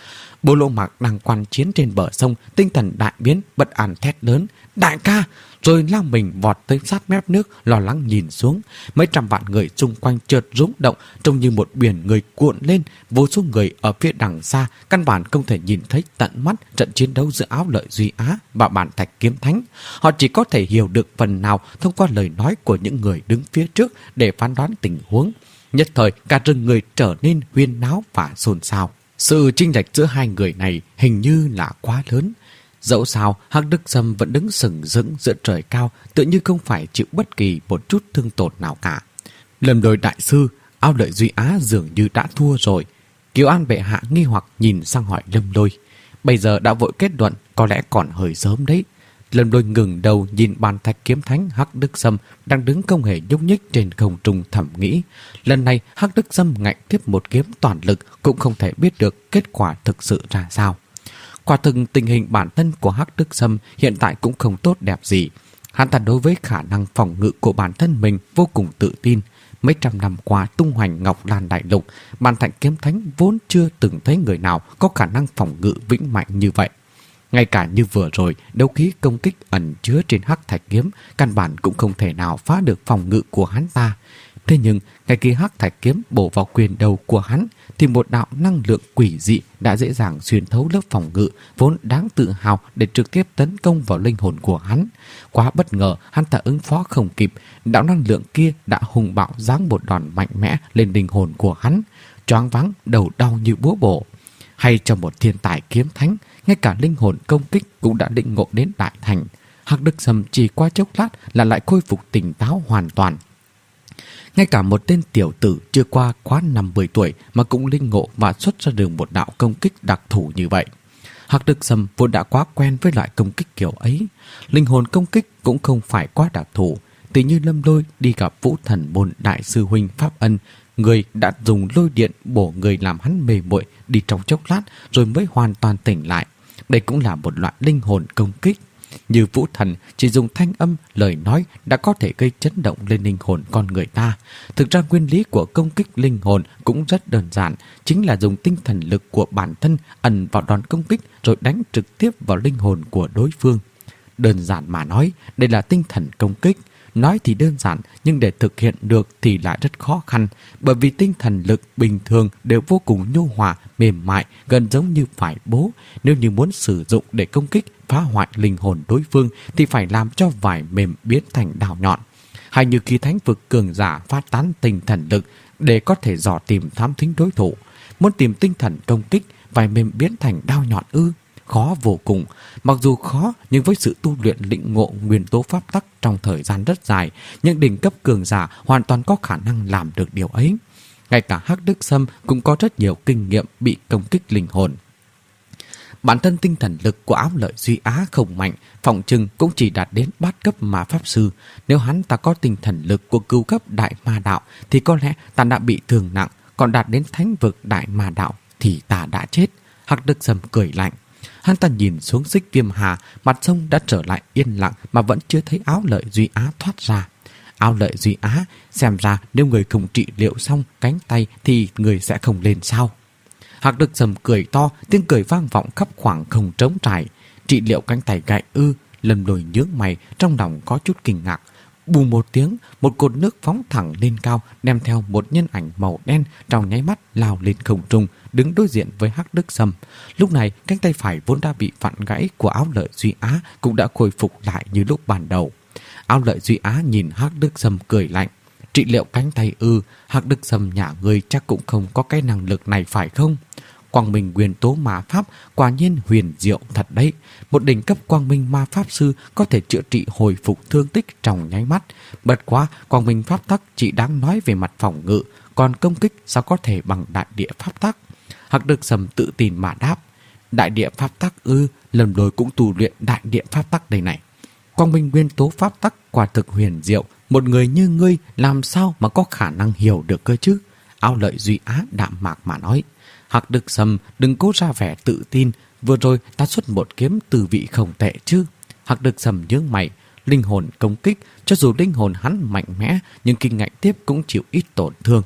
Bố Lỗ Mạc đang quan chiến trên bờ sông, tinh thần đại biến, bất an thét lớn: "Đại ca!" Rồi lao mình vọt tới sát mép nước, lo lắng nhìn xuống. Mấy trăm vạn người xung quanh chợt rung động, trông như một biển người cuộn lên. Vô số người ở phía đằng xa căn bản không thể nhìn thấy tận mắt trận chiến đấu giữa Áo Lợi Duy Á và Bản Thạch Kiếm Thánh. Họ chỉ có thể hiểu được phần nào thông qua lời nói của những người đứng phía trước để phán đoán tình huống. Nhất thời cả rừng người trở nên huyên náo và xôn xao. Sự chênh lệch giữa hai người này hình như là quá lớn. Dẫu sao, Hắc Đức Sâm vẫn đứng sừng sững giữa trời cao, tựa như không phải chịu bất kỳ một chút thương tổn nào cả. Lâm Lôi đại sư, Áo Lợi Duy Á dường như đã thua rồi. Kiều An bệ hạ nghi hoặc nhìn sang hỏi Lâm Lôi. Bây giờ đã vội kết luận, có lẽ còn hơi sớm đấy. Lâm Lôi ngừng đầu nhìn Bàn Thạch Kiếm Thánh Hắc Đức Sâm đang đứng không hề nhúc nhích trên không trung thầm nghĩ. Lần này Hắc Đức Sâm ngạnh tiếp một kiếm toàn lực cũng không thể biết được kết quả thực sự ra sao. Quả thực tình hình bản thân của Hắc Đức Sâm hiện tại cũng không tốt đẹp gì. Hắn ta đối với khả năng phòng ngự của bản thân mình vô cùng tự tin. Mấy trăm năm qua tung hoành Ngọc Lan Đại Lục, Bàn Thạch Kiếm Thánh vốn chưa từng thấy người nào có khả năng phòng ngự vững mạnh như vậy. Ngay cả như vừa rồi, đấu khí công kích ẩn chứa trên Hắc Thạch Kiếm căn bản cũng không thể nào phá được phòng ngự của hắn ta. Thế nhưng, ngay khi Hắc Thạch Kiếm bổ vào quyền đầu của hắn, thì một đạo năng lượng quỷ dị đã dễ dàng xuyên thấu lớp phòng ngự vốn đáng tự hào để trực tiếp tấn công vào linh hồn của hắn. Quá bất ngờ, hắn ta ứng phó không kịp, đạo năng lượng kia đã hùng bạo giáng một đòn mạnh mẽ lên linh hồn của hắn, choáng váng, đầu đau như búa bổ. Hay cho một thiên tài kiếm thánh, ngay cả linh hồn công kích cũng đã định ngộ đến đại thành. Hắc Đức Sâm chỉ qua chốc lát là lại khôi phục tỉnh táo hoàn toàn. Ngay cả một tên tiểu tử chưa qua quá năm mươi tuổi mà cũng linh ngộ và xuất ra được một đạo công kích đặc thù như vậy. Hắc Đức Sâm vốn đã quá quen với loại công kích kiểu ấy. Linh hồn công kích cũng không phải quá đặc thù. Tỷ như Lâm Lôi đi gặp Vũ Thần Môn đại sư huynh Pháp Ân, người đã dùng lôi điện bổ người làm hắn mê muội đi trong chốc lát rồi mới hoàn toàn tỉnh lại. Đây cũng là một loại linh hồn công kích. Như Vũ Thần chỉ dùng thanh âm, lời nói đã có thể gây chấn động lên linh hồn con người ta. Thực ra nguyên lý của công kích linh hồn cũng rất đơn giản, chính là dùng tinh thần lực của bản thân ẩn vào đòn công kích rồi đánh trực tiếp vào linh hồn của đối phương. Đơn giản mà nói, đây là tinh thần công kích. Nói thì đơn giản, nhưng để thực hiện được thì lại rất khó khăn, bởi vì tinh thần lực bình thường đều vô cùng nhu hòa, mềm mại, gần giống như phải bố. Nếu như muốn sử dụng để công kích, phá hoại linh hồn đối phương thì phải làm cho vải mềm biến thành đào nhọn. Hay như khi thánh vực cường giả phát tán tinh thần lực để có thể dò tìm thám thính đối thủ. Muốn tìm tinh thần công kích, vải mềm biến thành đao nhọn ư? Khó vô cùng. Mặc dù khó, nhưng với sự tu luyện lĩnh ngộ nguyên tố pháp tắc trong thời gian rất dài, những đỉnh cấp cường giả hoàn toàn có khả năng làm được điều ấy. Ngay cả Hắc Đức Sâm cũng có rất nhiều kinh nghiệm bị công kích linh hồn. Bản thân tinh thần lực của Áo Lợi Duy Á không mạnh, phỏng chừng cũng chỉ đạt đến bát cấp ma pháp sư. Nếu hắn ta có tinh thần lực của cửu cấp đại ma đạo thì có lẽ ta đã bị thương nặng, còn đạt đến thánh vực đại ma đạo thì ta đã chết. Hắc Đức Sâm cười lạnh. Hắn ta nhìn xuống Xích Viêm Hà, mặt sông đã trở lại yên lặng mà vẫn chưa thấy Áo Lợi Duy Á thoát ra. Áo Lợi Duy Á, xem ra nếu người không trị liệu xong cánh tay thì người sẽ không lên sao. Hắc Đức Sâm cười to, tiếng cười vang vọng khắp khoảng không trống trải. Trị liệu cánh tay gãy ư? Lâm Lôi nhướng mày, trong lòng có chút kinh ngạc. Bù một tiếng, một cột nước phóng thẳng lên cao, đem theo một nhân ảnh màu đen trong nháy mắt lao lên không trung, đứng đối diện với Hắc Đức Sâm. Lúc này, cánh tay phải vốn đã bị vặn gãy của Áo Lợi Duy Á cũng đã khôi phục lại như lúc ban đầu. Áo Lợi Duy Á nhìn Hắc Đức Sâm cười lạnh. Trị liệu cánh tay ư? Hắc Đức Sâm nhà ngươi chắc cũng không có cái năng lực này phải không? Quang Minh nguyên tố ma pháp quả nhiên huyền diệu thật đấy. Một đỉnh cấp Quang Minh ma pháp sư có thể chữa trị hồi phục thương tích trong nháy mắt. Bất quá, Quang Minh pháp tắc chỉ đáng nói về mặt phòng ngự, còn công kích sao có thể bằng đại địa pháp tắc? Hắc Đức Sâm tự tin mà đáp. Đại địa pháp tắc ư? Lần Lôi cũng tu luyện đại địa pháp tắc đây này. Quang Minh nguyên tố pháp tắc quả thực huyền diệu, một người như ngươi làm sao mà có khả năng hiểu được cơ chứ? Áo Lợi Duy Á đạm mạc mà nói. Hắc Đức Sâm đừng cố ra vẻ tự tin, vừa rồi ta xuất một kiếm từ vị không tệ chứ. Hắc Đức Sâm nhướng mày, linh hồn công kích, cho dù linh hồn hắn mạnh mẽ nhưng kinh ngạnh tiếp cũng chịu ít tổn thương.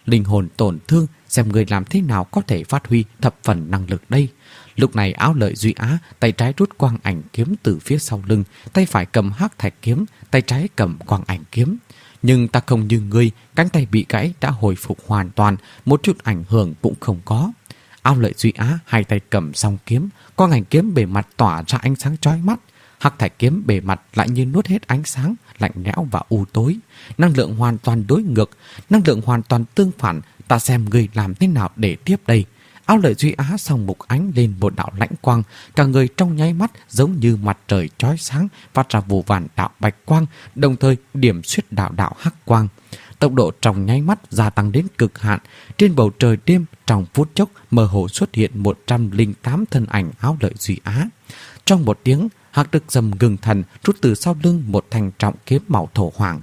linh hồn tổn thương, xem người làm thế nào có thể phát huy thập phần năng lực đây. Lúc này Áo Lợi Duy Á tay trái rút quang ảnh kiếm từ phía sau lưng, tay phải cầm hắc thạch kiếm, tay trái cầm quang ảnh kiếm. Nhưng ta không như ngươi, cánh tay bị gãy đã hồi phục hoàn toàn, một chút ảnh hưởng cũng không có. Áo Lợi Duy Á hai tay cầm song kiếm, quang ảnh kiếm bề mặt tỏa ra ánh sáng chói mắt, hắc thạch kiếm bề mặt lại như nuốt hết ánh sáng, lạnh lẽo và u tối. Năng lượng hoàn toàn đối ngược, năng lượng hoàn toàn tương phản. Ta xem ngươi làm thế nào để tiếp đây. Áo Lợi Duy Á song mục ánh lên một đạo lãnh quang, cả người trong nháy mắt giống như mặt trời chói sáng, phát ra vô vàn đạo bạch quang, đồng thời điểm xuyết đạo đạo hắc quang. Tốc độ trong nháy mắt gia tăng đến cực hạn. Trên bầu trời đêm trong phút chốc mơ hồ xuất hiện một trăm lẻ tám thân ảnh Áo Lợi Duy Á. Trong một tiếng, Hắc Đức Sâm ngừng thần, rút từ sau lưng một thanh trọng kiếm màu thổ hoàng.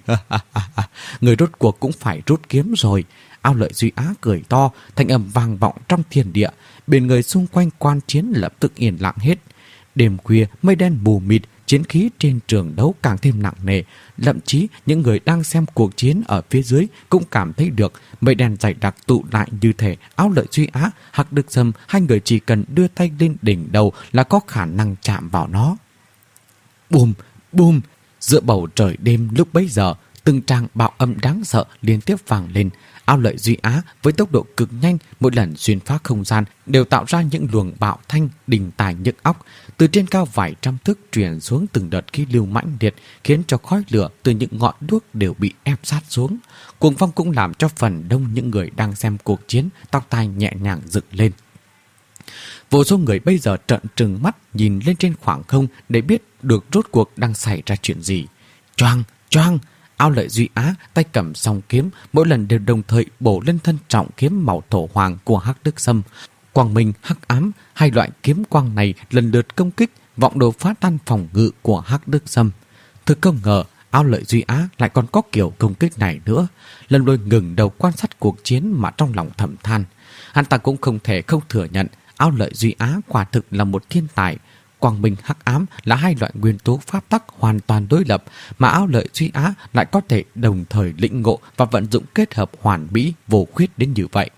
Người rốt cuộc cũng phải rút kiếm rồi. Áo Lợi Duy Á cười to, thanh âm vang vọng trong thiên địa. Bên người xung quanh quan chiến lập tức yên lặng hết. Đêm khuya mây đen mù mịt, chiến khí trên trường đấu càng thêm nặng nề. Thậm chí những người đang xem cuộc chiến ở phía dưới cũng cảm thấy được mây đen dày đặc tụ lại như thể Áo Lợi Duy Á, Hắc Đức Sâm, hai người chỉ cần đưa tay lên đỉnh đầu là có khả năng chạm vào nó. Bùm, bùm, giữa bầu trời đêm lúc bấy giờ, từng tràng bạo âm đáng sợ liên tiếp vang lên. Áo Lợi Duy Á với tốc độ cực nhanh, mỗi lần xuyên phá không gian đều tạo ra những luồng bạo thanh đình tài nhức óc. Từ trên cao vài trăm thước truyền xuống từng đợt khí lưu mãnh liệt, khiến cho khói lửa từ những ngọn đuốc đều bị ép sát xuống. Cuồng phong cũng làm cho phần đông những người đang xem cuộc chiến tóc tai nhẹ nhàng dựng lên. Vô số người bây giờ trợn trừng mắt nhìn lên trên khoảng không để biết được rốt cuộc đang xảy ra chuyện gì. Choang, choang! Áo Lợi Duy Á tay cầm song kiếm, mỗi lần đều đồng thời bổ lên thân trọng kiếm màu thổ hoàng của Hắc Đức Sâm. Quang minh, hắc ám, hai loại kiếm quang này lần lượt công kích, vọng đồ phá tan phòng ngự của Hắc Đức Sâm. Thực không ngờ, Áo Lợi Duy Á lại còn có kiểu công kích này nữa. Lần Lôi ngừng đầu quan sát cuộc chiến mà trong lòng thầm than. Hắn ta cũng không thể không thừa nhận Áo Lợi Duy Á quả thực là một thiên tài. Quang minh hắc ám là hai loại nguyên tố pháp tắc hoàn toàn đối lập, mà Áo Lợi Duy Á lại có thể đồng thời lĩnh ngộ và vận dụng kết hợp hoàn mỹ vô khuyết đến như vậy.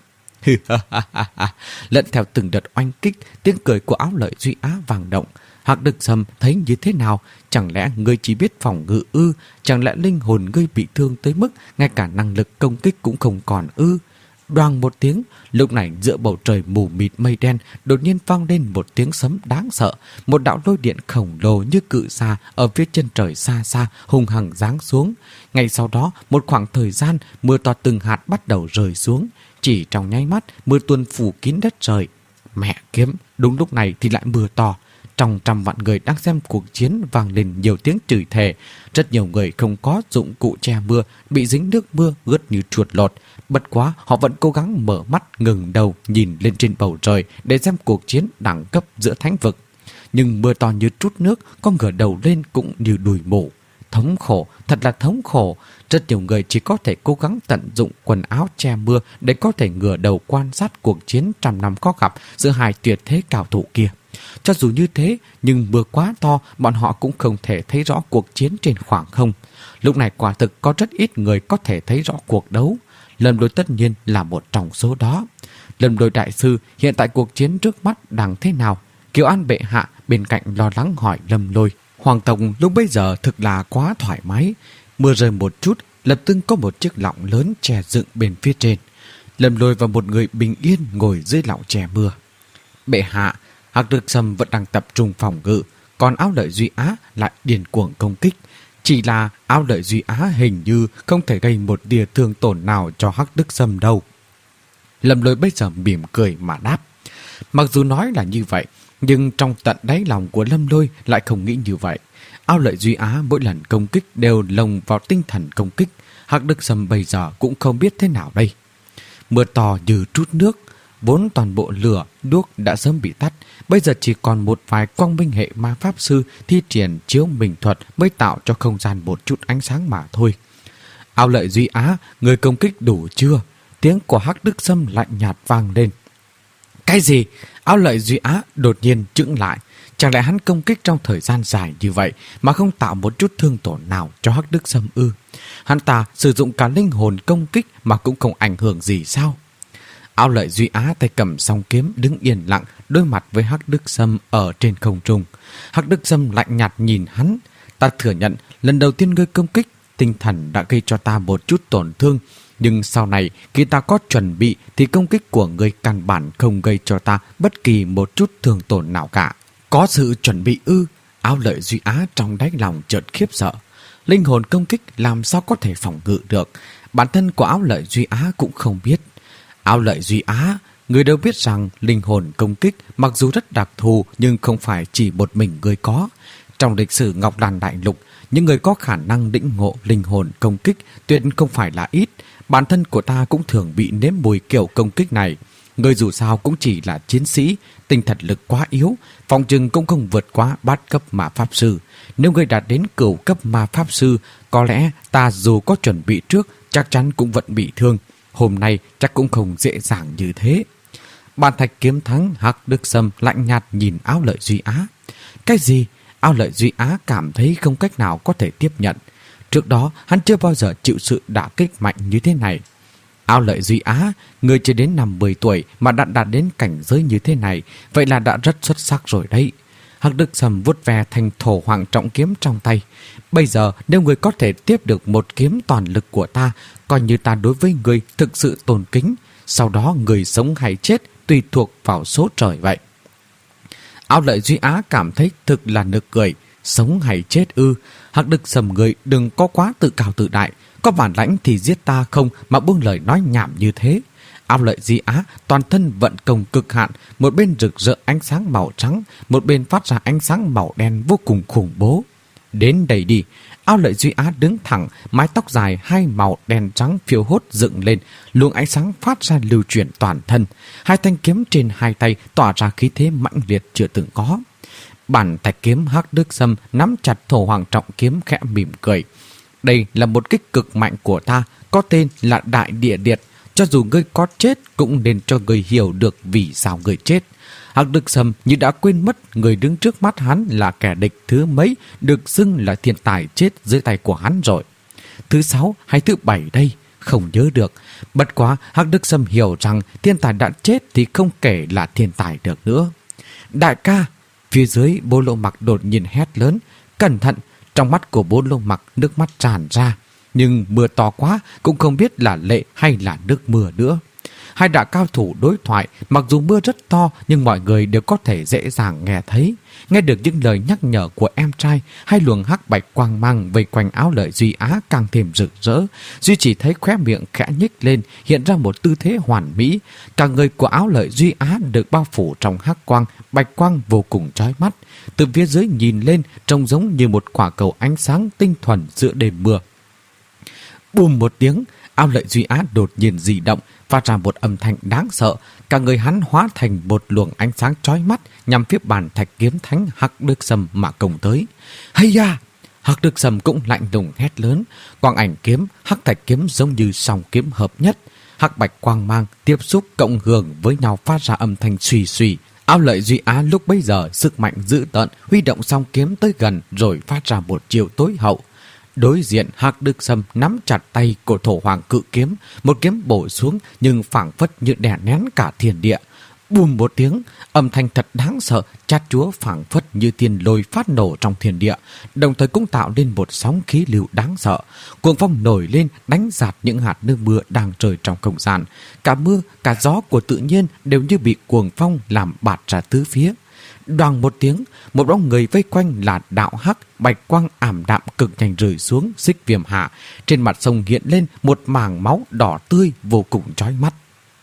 Lẫn theo từng đợt oanh kích, tiếng cười của Áo Lợi Duy Á vang động. Hắc Đức Sâm thấy như thế nào? Chẳng lẽ ngươi chỉ biết phòng ngự ư? Chẳng lẽ linh hồn ngươi bị thương tới mức ngay cả năng lực công kích cũng không còn ư? Đoàng một tiếng, lúc này giữa bầu trời mù mịt mây đen đột nhiên vang lên một tiếng sấm đáng sợ. Một đạo lôi điện khổng lồ như cự xà ở phía chân trời xa xa hung hăng giáng xuống. Ngay sau đó, một khoảng thời gian, mưa to từng hạt bắt đầu rơi xuống. Chỉ trong nháy mắt, mưa tuôn phủ kín đất trời. Mẹ kiếm, đúng lúc này thì lại mưa to. Trong trăm vạn người đang xem cuộc chiến vang lên nhiều tiếng chửi thề. Rất nhiều người không có dụng cụ che mưa, bị dính nước mưa ướt như chuột lột. Bất quá họ vẫn cố gắng mở mắt ngừng đầu nhìn lên trên bầu trời để xem cuộc chiến đẳng cấp giữa thánh vực. Nhưng mưa to như trút nước, có ngửa đầu lên cũng như đùi mù. Thống khổ, thật là thống khổ. Rất nhiều người chỉ có thể cố gắng tận dụng quần áo che mưa để có thể ngửa đầu quan sát cuộc chiến trăm năm khó gặp giữa hai tuyệt thế cao thủ kia. Cho dù như thế, nhưng mưa quá to, bọn họ cũng không thể thấy rõ cuộc chiến trên khoảng không. Lúc này quả thực có rất ít người có thể thấy rõ cuộc đấu. Lâm Lôi tất nhiên là một trong số đó. Lâm Lôi đại sư, hiện tại cuộc chiến trước mắt đang thế nào? Kiều An bệ hạ bên cạnh lo lắng hỏi Lâm Lôi. Hoàng tộc lúc bấy giờ thực là quá thoải mái. Mưa rơi một chút, lập tức có một chiếc lọng lớn chè dựng bên phía trên. Lâm Lôi và một người bình yên ngồi dưới lọng chè mưa. Bệ hạ, Hắc Đức Sâm vẫn đang tập trung phòng ngự, còn Áo Lợi Duy Á lại điên cuồng công kích. Chỉ là Áo Lợi Duy Á hình như không thể gây một tia thương tổn nào cho Hắc Đức Sâm đâu. Lâm Lôi bây giờ mỉm cười mà đáp. Mặc dù nói là như vậy, nhưng trong tận đáy lòng của Lâm Lôi lại không nghĩ như vậy. Áo Lợi Duy Á mỗi lần công kích đều lồng vào tinh thần công kích. Hắc Đức Sâm bây giờ cũng không biết thế nào đây. Mưa to như trút nước, vốn toàn bộ lửa, đuốc đã sớm bị tắt. Bây giờ chỉ còn một vài quang minh hệ ma pháp sư thi triển chiếu minh thuật mới tạo cho không gian một chút ánh sáng mà thôi. Áo Lợi Duy Á, người công kích đủ chưa? Tiếng của Hắc Đức Sâm lạnh nhạt vang lên. Cái gì? Áo Lợi Duy Á đột nhiên chững lại. Chẳng lẽ hắn công kích trong thời gian dài như vậy mà không tạo một chút thương tổn nào cho Hắc Đức Sâm ư? Hắn ta sử dụng cả linh hồn công kích mà cũng không ảnh hưởng gì sao? Ao Lợi Duy Á tay cầm song kiếm đứng yên lặng đối mặt với Hắc Đức Sâm ở trên không trung. Hắc Đức Sâm lạnh nhạt nhìn hắn. Ta thừa nhận lần đầu tiên ngươi công kích, tinh thần đã gây cho ta một chút tổn thương. Nhưng sau này khi ta có chuẩn bị thì công kích của ngươi căn bản không gây cho ta bất kỳ một chút thương tổn nào cả. Có sự chuẩn bị ư? Ao Lợi Duy Á trong đáy lòng chợt khiếp sợ. Linh hồn công kích làm sao có thể phòng ngự được? Bản thân của Ao Lợi Duy Á cũng không biết. Ao Lợi Duy Á, người đều biết rằng linh hồn công kích mặc dù rất đặc thù nhưng không phải chỉ một mình người có. Trong lịch sử Ngọc Đàn Đại Lục, những người có khả năng lĩnh ngộ linh hồn công kích tuyệt không phải là ít. Bản thân của ta cũng thường bị nếm mùi kiểu công kích này. Người dù sao cũng chỉ là chiến sĩ, tinh thần lực quá yếu, phòng trừng cũng không vượt quá bát cấp ma pháp sư. Nếu người đạt đến cửu cấp ma pháp sư, có lẽ ta dù có chuẩn bị trước chắc chắn cũng vẫn bị thương. Hôm nay chắc cũng không dễ dàng như thế. Bàn thạch kiếm thắng Hắc Đức Sâm lạnh nhạt nhìn Ao Lợi Duy Á. Cái gì? Ao Lợi Duy Á cảm thấy không cách nào có thể tiếp nhận. Trước đó hắn chưa bao giờ chịu sự đả kích mạnh như thế này. Ao Lợi Duy Á, người chưa đến năm mươi tuổi mà đã đạt đến cảnh giới như thế này, vậy là đã rất xuất sắc rồi đấy. Hắc Đức Sâm vuốt ve thanh thổ hoàng trọng kiếm trong tay. Bây giờ nếu người có thể tiếp được một kiếm toàn lực của ta, coi như ta đối với người thực sự tôn kính. Sau đó người sống hay chết tùy thuộc vào số trời vậy. Ao Lợi Duy Á cảm thấy thực là nực cười. Sống hay chết ư? Hắc Đức Sâm người đừng có quá tự cao tự đại. Có bản lãnh thì giết ta không mà buông lời nói nhảm như thế. Ao Lợi Duy Á toàn thân vận công cực hạn, một bên rực rỡ ánh sáng màu trắng, một bên phát ra ánh sáng màu đen vô cùng khủng bố. Đến đây đi. Ao Lợi Duy Á đứng thẳng, mái tóc dài hai màu đen trắng phiêu hốt dựng lên, luồng ánh sáng phát ra lưu chuyển toàn thân. Hai thanh kiếm trên hai tay tỏa ra khí thế mãnh liệt chưa từng có. Bản thạch kiếm Hắc Đức Sâm nắm chặt thổ hoàng trọng kiếm khẽ mỉm cười. Đây là một kích cực mạnh của ta, có tên là Đại Địa Điệt. Cho dù ngươi có chết cũng nên cho ngươi hiểu được vì sao ngươi chết. Hắc Đức Sâm như đã quên mất người đứng trước mắt hắn là kẻ địch thứ mấy được xưng là thiên tài chết dưới tay của hắn rồi. Thứ sáu hay thứ bảy đây? Không nhớ được. Bất quá Hắc Đức Sâm hiểu rằng thiên tài đã chết thì không kể là thiên tài được nữa. Đại ca! Phía dưới Bố Lô Mặc đột nhiên hét lớn. Cẩn thận! Trong mắt của Bố Lô Mặc nước mắt tràn ra. Nhưng mưa to quá cũng không biết là lệ hay là nước mưa nữa. Hai đại cao thủ đối thoại, mặc dù mưa rất to nhưng mọi người đều có thể dễ dàng nghe thấy. Nghe được những lời nhắc nhở của em trai, hai luồng hắc bạch quang mang vây quanh Ao Lợi Duy Á càng thêm rực rỡ. Duy chỉ thấy khóe miệng khẽ nhích lên, hiện ra một tư thế hoàn mỹ. Cả người của Ao Lợi Duy Á được bao phủ trong hắc quang, bạch quang vô cùng chói mắt. Từ phía dưới nhìn lên trông giống như một quả cầu ánh sáng tinh thuần giữa đêm mưa. Bùm một tiếng, Ao Lợi Duy Á đột nhiên dị động, phát ra một âm thanh đáng sợ. Cả người hắn hóa thành một luồng ánh sáng chói mắt nhằm phía bàn thạch kiếm thánh Hắc Đức Sâm mà công tới. Hay da! Hắc Đức Sâm cũng lạnh lùng hét lớn. Quang ảnh kiếm, hắc thạch kiếm giống như song kiếm hợp nhất. Hắc bạch quang mang tiếp xúc cộng hưởng với nhau phát ra âm thanh suy suy. Ao Lợi Duy Á lúc bấy giờ sức mạnh dữ tợn, huy động song kiếm tới gần rồi phát ra một chiêu tối hậu. Đối diện Hắc Đức Sâm nắm chặt tay của thổ hoàng cự kiếm, một kiếm bổ xuống nhưng phảng phất như đè nén cả thiên địa. Bùm một tiếng, âm thanh thật đáng sợ, chát chúa phảng phất như thiên lôi phát nổ trong thiên địa, đồng thời cũng tạo nên một sóng khí lưu đáng sợ. Cuồng phong nổi lên đánh giạt những hạt nước mưa đang rơi trong không gian. Cả mưa, cả gió của tự nhiên đều như bị cuồng phong làm bạt ra tứ phía. Đoàng một tiếng, một bóng người vây quanh là đạo hắc, bạch quang ảm đạm cực nhanh rơi xuống Xích Viêm Hạ. Trên mặt sông hiện lên một mảng máu đỏ tươi vô cùng chói mắt.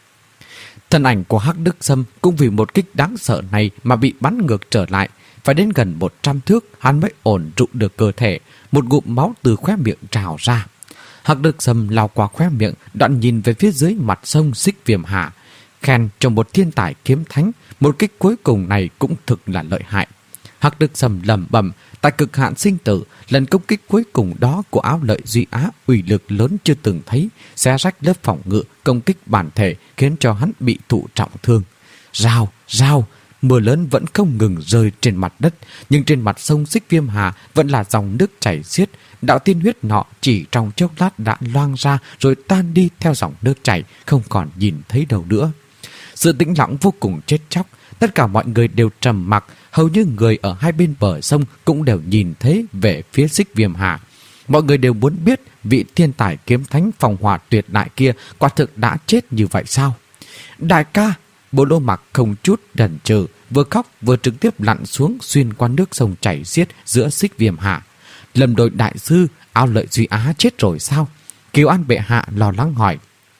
Thân ảnh của Hắc Đức Sâm cũng vì một kích đáng sợ này mà bị bắn ngược trở lại. Phải đến gần một trăm thước hắn mới ổn trụ được cơ thể. Một ngụm máu từ khóe miệng trào ra. Hắc Đức Sâm lao qua khóe miệng, đoạn nhìn về phía dưới mặt sông Xích Viêm Hạ. Khen cho một thiên tài kiếm thánh, một kích cuối cùng này cũng thực là lợi hại. Hắc Đức Sâm lẩm bẩm, tại cực hạn sinh tử, lần công kích cuối cùng đó của Ao Lợi Duy Á uy lực lớn chưa từng thấy, xé rách lớp phòng ngự, công kích bản thể khiến cho hắn bị thụ trọng thương. Rào, rào, Mưa lớn vẫn không ngừng rơi trên mặt đất, nhưng trên mặt sông Xích Viêm Hà vẫn là dòng nước chảy xiết. Đạo tiên huyết nọ chỉ trong chốc lát đã loang ra rồi tan đi theo dòng nước chảy, không còn nhìn thấy đâu nữa. Sự tĩnh lặng vô cùng chết chóc, tất cả mọi người đều trầm mặc, hầu như người ở hai bên bờ sông cũng đều nhìn thấy về phía Xích Viêm Hà. Mọi người đều muốn biết vị thiên tài kiếm thánh phong hỏa tuyệt đại kia quả thực đã chết như vậy sao? Đại ca! Bố Lô Mặc không chút đần chừ, vừa khóc vừa trực tiếp lặn xuống xuyên qua nước sông chảy xiết giữa Xích Viêm Hà. Lâm Đội đại sư, Ao Lợi Duy Á chết rồi sao? Kiều An bệ hạ lo lắng hỏi.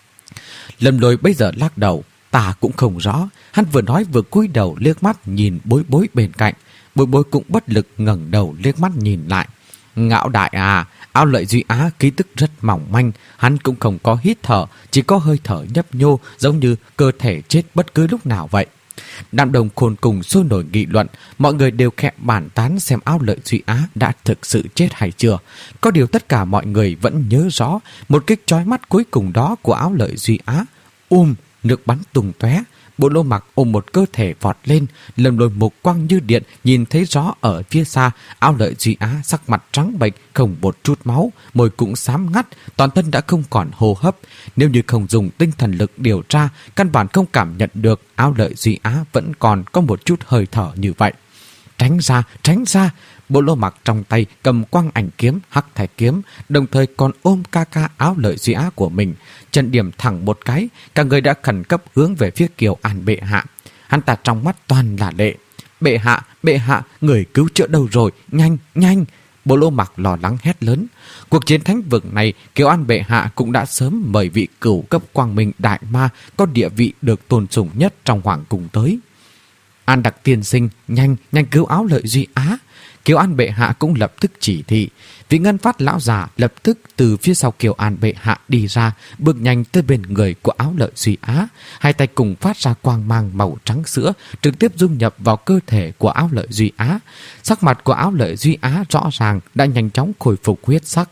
Lâm Lôi bây giờ lắc đầu, ta cũng không rõ. Hắn vừa nói vừa cúi đầu liếc mắt nhìn Bối Bối bên cạnh. Bối Bối cũng bất lực ngẩng đầu liếc mắt nhìn lại. Ngạo đại à, Ao Lợi Duy Á ký tức rất mỏng manh, hắn cũng không có hít thở, chỉ có hơi thở nhấp nhô, giống như cơ thể chết bất cứ lúc nào vậy. Đám đồng khôn cùng sôi nổi nghị luận, mọi người đều khẽ bàn tán xem Ao Lợi Duy Á đã thực sự chết hay chưa. Có điều tất cả mọi người vẫn nhớ rõ một kích chói mắt cuối cùng đó của Ao Lợi Duy Á. Um, nước bắn tung tóe. Bộ Lô Mặc ôm một cơ thể vọt lên, Lâm Lôi mục quang như điện nhìn thấy rõ ở phía xa. Ao Lợi Duy Á sắc mặt trắng bệch, không một chút máu, môi cũng xám ngắt, toàn thân đã không còn hô hấp. Nếu như không dùng tinh thần lực điều tra, căn bản không cảm nhận được Ao Lợi Duy Á vẫn còn có một chút hơi thở như vậy. Tránh ra, tránh ra! Bộ Lô Mặc trong tay cầm quang ảnh kiếm, hắc thạch kiếm, đồng thời còn ôm ca ca Ao Lợi Duy Á của mình. Chân điểm thẳng một cái, cả người đã khẩn cấp hướng về phía Kiều An bệ hạ. Hắn ta trong mắt toàn là lệ. Bệ hạ, bệ hạ, người cứu chữa đâu rồi? Nhanh, nhanh! Bộ Lô Mặc lo lắng hét lớn. Cuộc chiến thánh vực này, Kiều An bệ hạ cũng đã sớm mời vị cửu cấp quang minh đại ma có địa vị được tôn sùng nhất trong hoàng cung tới. An Đặc tiên sinh, nhanh, nhanh cứu Ao Lợi Duy Á! Kiều An bệ hạ cũng lập tức chỉ thị. Vị Ngân Phát lão già lập tức từ phía sau Kiều An bệ hạ đi ra, bước nhanh tới bên người của Ao Lợi Duy Á. Hai tay cùng phát ra quang mang màu trắng sữa, trực tiếp dung nhập vào cơ thể của Ao Lợi Duy Á. Sắc mặt của Ao Lợi Duy Á rõ ràng đã nhanh chóng khôi phục huyết sắc.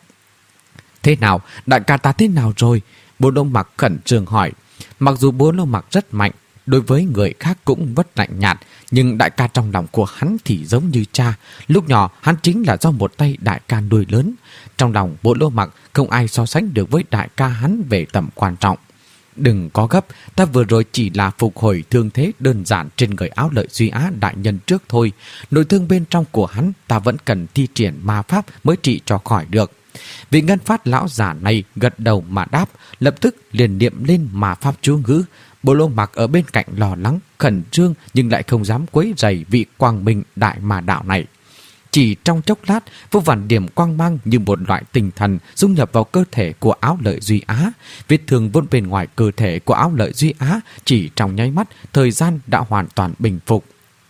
Thế nào? Đại ca ta thế nào rồi? Bố Lô Mặc khẩn trương hỏi. Mặc dù Bố Lô Mặc rất mạnh, đối với người khác cũng rất lạnh nhạt, nhưng đại ca trong lòng của hắn thì giống như cha. Lúc nhỏ hắn chính là do một tay đại ca nuôi lớn. Trong lòng Bố Lô Mặc không ai so sánh được với đại ca hắn về tầm quan trọng. Đừng có gấp, ta vừa rồi chỉ là phục hồi thương thế đơn giản trên người Ao Lợi Duy Á đại nhân trước thôi. Nội thương bên trong của hắn ta vẫn cần thi triển ma pháp mới trị cho khỏi được. Vị Ngân Phát lão giả này gật đầu mà đáp, lập tức liền niệm lên ma pháp chú ngữ. Bố Lô Mặc ở bên cạnh lo lắng, khẩn trương nhưng lại không dám quấy rầy vị quang minh đại ma đạo này. Chỉ trong chốc lát, vô vàn điểm quang mang như một loại tinh thần dung nhập vào cơ thể của Ao Lợi Duy Á. Vết thương vốn bên ngoài cơ thể của Ao Lợi Duy Á chỉ trong nháy mắt, thời gian đã hoàn toàn bình phục.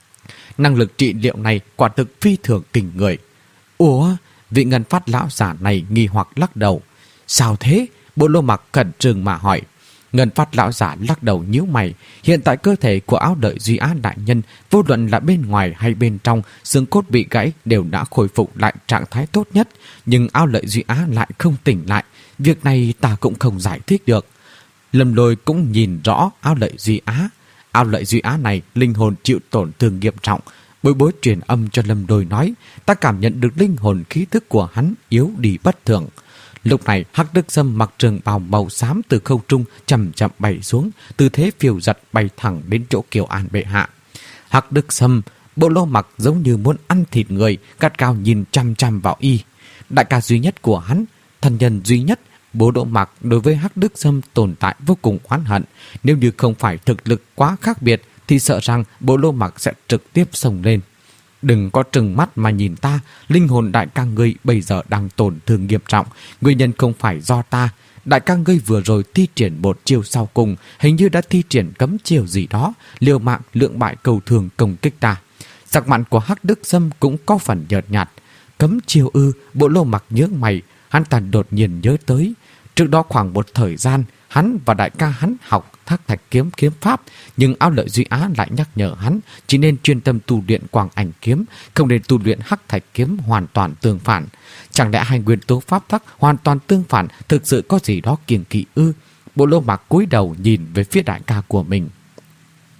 Năng lực trị liệu này quả thực phi thường kinh người. Ủa? Vị Ngân Phát lão giả này nghi hoặc lắc đầu. Sao thế? Bố Lô Mặc khẩn trương mà hỏi. Ngân Phát lão giả lắc đầu nhíu mày. Hiện tại cơ thể của Ao Lợi Duy Á đại nhân, vô luận là bên ngoài hay bên trong, xương cốt bị gãy đều đã khôi phục lại trạng thái tốt nhất. Nhưng Ao Lợi Duy Á lại không tỉnh lại. Việc này ta cũng không giải thích được. Lâm Lôi cũng nhìn rõ Ao Lợi Duy Á. Ao Lợi Duy Á này linh hồn chịu tổn thương nghiêm trọng. Bối Bối truyền âm cho Lâm Lôi nói, ta cảm nhận được linh hồn khí thức của hắn yếu đi bất thường. Lúc này Hắc Đức Sâm mặc trường bào màu xám từ không trung chậm chậm bay xuống, tư thế phiêu giật bay thẳng đến chỗ Kiều An bệ hạ. Hắc Đức Sâm, Bộ Lô Mặc giống như muốn ăn thịt người, gắt cao nhìn chăm chăm vào y. Đại ca duy nhất của hắn, thân nhân duy nhất, Bố Lô Mặc đối với Hắc Đức Sâm tồn tại vô cùng oán hận. Nếu như không phải thực lực quá khác biệt thì sợ rằng Bố Lô Mặc sẽ trực tiếp xông lên. Đừng có trừng mắt mà nhìn ta, linh hồn đại ca ngươi bây giờ đang tổn thương nghiêm trọng, nguyên nhân không phải do ta. Đại ca ngươi vừa rồi thi triển một chiêu sau cùng, hình như đã thi triển cấm chiêu gì đó, liều mạng lượng bại cầu thường công kích ta. Sắc mặt của Hắc Đức Sâm cũng có phần nhợt nhạt. Cấm chiêu ư? Bộ Lô Mặc nhướng mày, hắn ta đột nhiên nhớ tới. Trước đó khoảng một thời gian, hắn và đại ca hắn học Thác Thạch kiếm kiếm pháp, nhưng Ao Lợi Duy Á lại nhắc nhở hắn chỉ nên chuyên tâm tu luyện quang ảnh kiếm, không nên tu luyện Hắc Thạch kiếm hoàn toàn tương phản. Chẳng lẽ hai nguyên tố pháp tắc hoàn toàn tương phản thực sự có gì đó kiêng kỵ ư? Bộ Lô Mặc cúi đầu nhìn về phía đại ca của mình.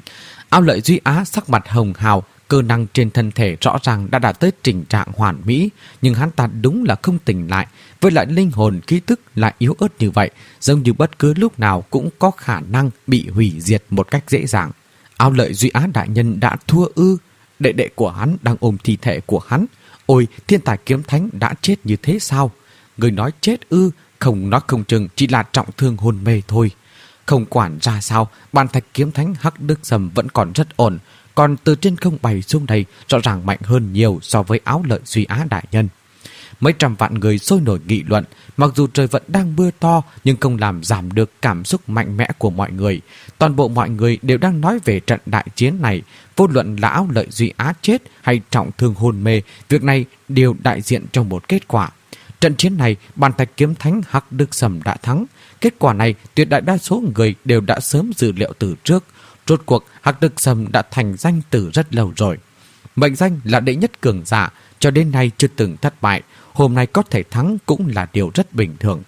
Áo Lợi Duy Á sắc mặt hồng hào, cơ năng trên thân thể rõ ràng đã đạt tới tình trạng hoàn mỹ, nhưng hắn ta đúng là không tỉnh lại, với lại linh hồn khí tức lại yếu ớt như vậy, giống như bất cứ lúc nào cũng có khả năng bị hủy diệt một cách dễ dàng. Áo Lợi Duy Á đại nhân đã thua ư? Đệ đệ của hắn đang ôm thi thể của hắn. Ôi, thiên tài kiếm thánh đã chết như thế sao? Người nói chết ư? Không, nói không chừng chỉ là trọng thương hôn mê thôi. Không quản ra sao, bàn thạch kiếm thánh Hắc Đức Sầm vẫn còn rất ổn, còn từ trên không bay xuống đây rõ ràng mạnh hơn nhiều so với Áo Lợi Duy Á đại nhân. Mấy trăm vạn người sôi nổi nghị luận, mặc dù trời vẫn đang mưa to nhưng không làm giảm được cảm xúc mạnh mẽ của mọi người. Toàn bộ mọi người đều đang nói về trận đại chiến này, vô luận là Áo Lợi Duy Á chết hay trọng thương hôn mê, việc này đều đại diện cho một kết quả. Trận chiến này, bàn thạch kiếm thánh Hắc Đức Sầm đã thắng. Kết quả này, tuyệt đại đa số người đều đã sớm dự liệu từ trước. Rốt cuộc, Hắc Đức Sầm đã thành danh từ rất lâu rồi. Mệnh danh là đệ nhất cường giả, cho đến nay chưa từng thất bại. Hôm nay có thể thắng cũng là điều rất bình thường.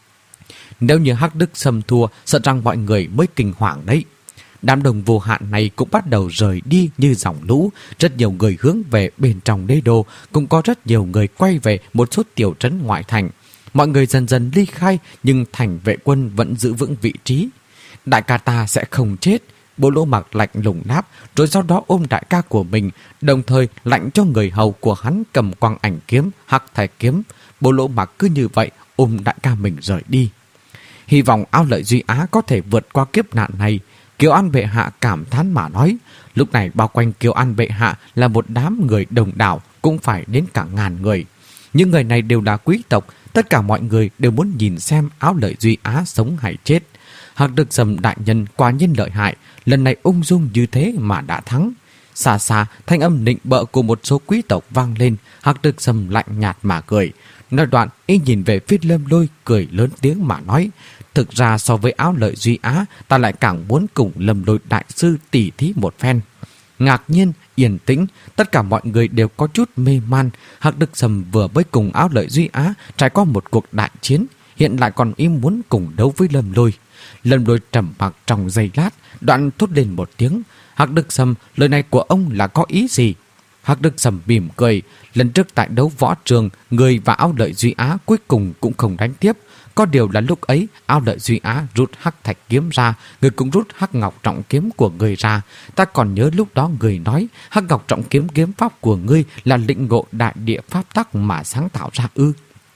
Nếu như Hắc Đức Sầm thua, sợ rằng mọi người mới kinh hoàng đấy. Đám đồng vô hạn này cũng bắt đầu rời đi như dòng lũ. Rất nhiều người hướng về bên trong đế đô, cũng có rất nhiều người quay về một số tiểu trấn ngoại thành. Mọi người dần dần ly khai, nhưng thành vệ quân vẫn giữ vững vị trí. Đại ca ta sẽ không chết. Bố Lỗ Mặc lạnh lùng đáp, rồi sau đó ôm đại ca của mình, đồng thời lạnh cho người hầu của hắn cầm quang ảnh kiếm, hắc thạch kiếm. Bố Lỗ Mặc cứ như vậy ôm đại ca mình rời đi. Hy vọng Áo Lợi Duy Á có thể vượt qua kiếp nạn này. Kiều An bệ hạ cảm thán mà nói. Lúc này bao quanh Kiều An bệ hạ là một đám người đồng đảo, cũng phải đến cả ngàn người. Những người này đều là quý tộc, tất cả mọi người đều muốn nhìn xem Áo Lợi Duy Á sống hay chết. Hắc Đức Sầm đại nhân quả nhiên lợi hại, lần này ung dung như thế mà đã thắng. Xa xa, thanh âm nịnh bợ của một số quý tộc vang lên. Hắc Đức Sầm lạnh nhạt mà cười. Nói đoạn, y nhìn về phía Lâm Lôi, cười lớn tiếng mà nói: thực ra so với Áo Lợi Duy Á, ta lại càng muốn cùng Lâm Lôi đại sư tỉ thí một phen. Ngạc nhiên, yên tĩnh, tất cả mọi người đều có chút mê man. Hắc Đức Sầm vừa mới cùng Áo Lợi Duy Á trải qua một cuộc đại chiến, hiện lại còn ý muốn cùng đấu với Lâm Lôi. Lâm Lôi trầm mặc trong giây lát, đoạn thốt lên một tiếng: Hắc Đức Sầm, lời này của ông là có ý gì? Hắc Đức Sầm mỉm cười. Lần trước tại đấu võ trường, người và Áo Lợi Duy Á cuối cùng cũng không đánh tiếp. Có điều là lúc ấy Áo Lợi Duy Á rút hắc thạch kiếm ra, người cũng rút hắc ngọc trọng kiếm của người ra. Ta còn nhớ lúc đó người nói hắc ngọc trọng kiếm kiếm pháp của ngươi là lĩnh ngộ đại địa pháp tắc mà sáng tạo ra ư?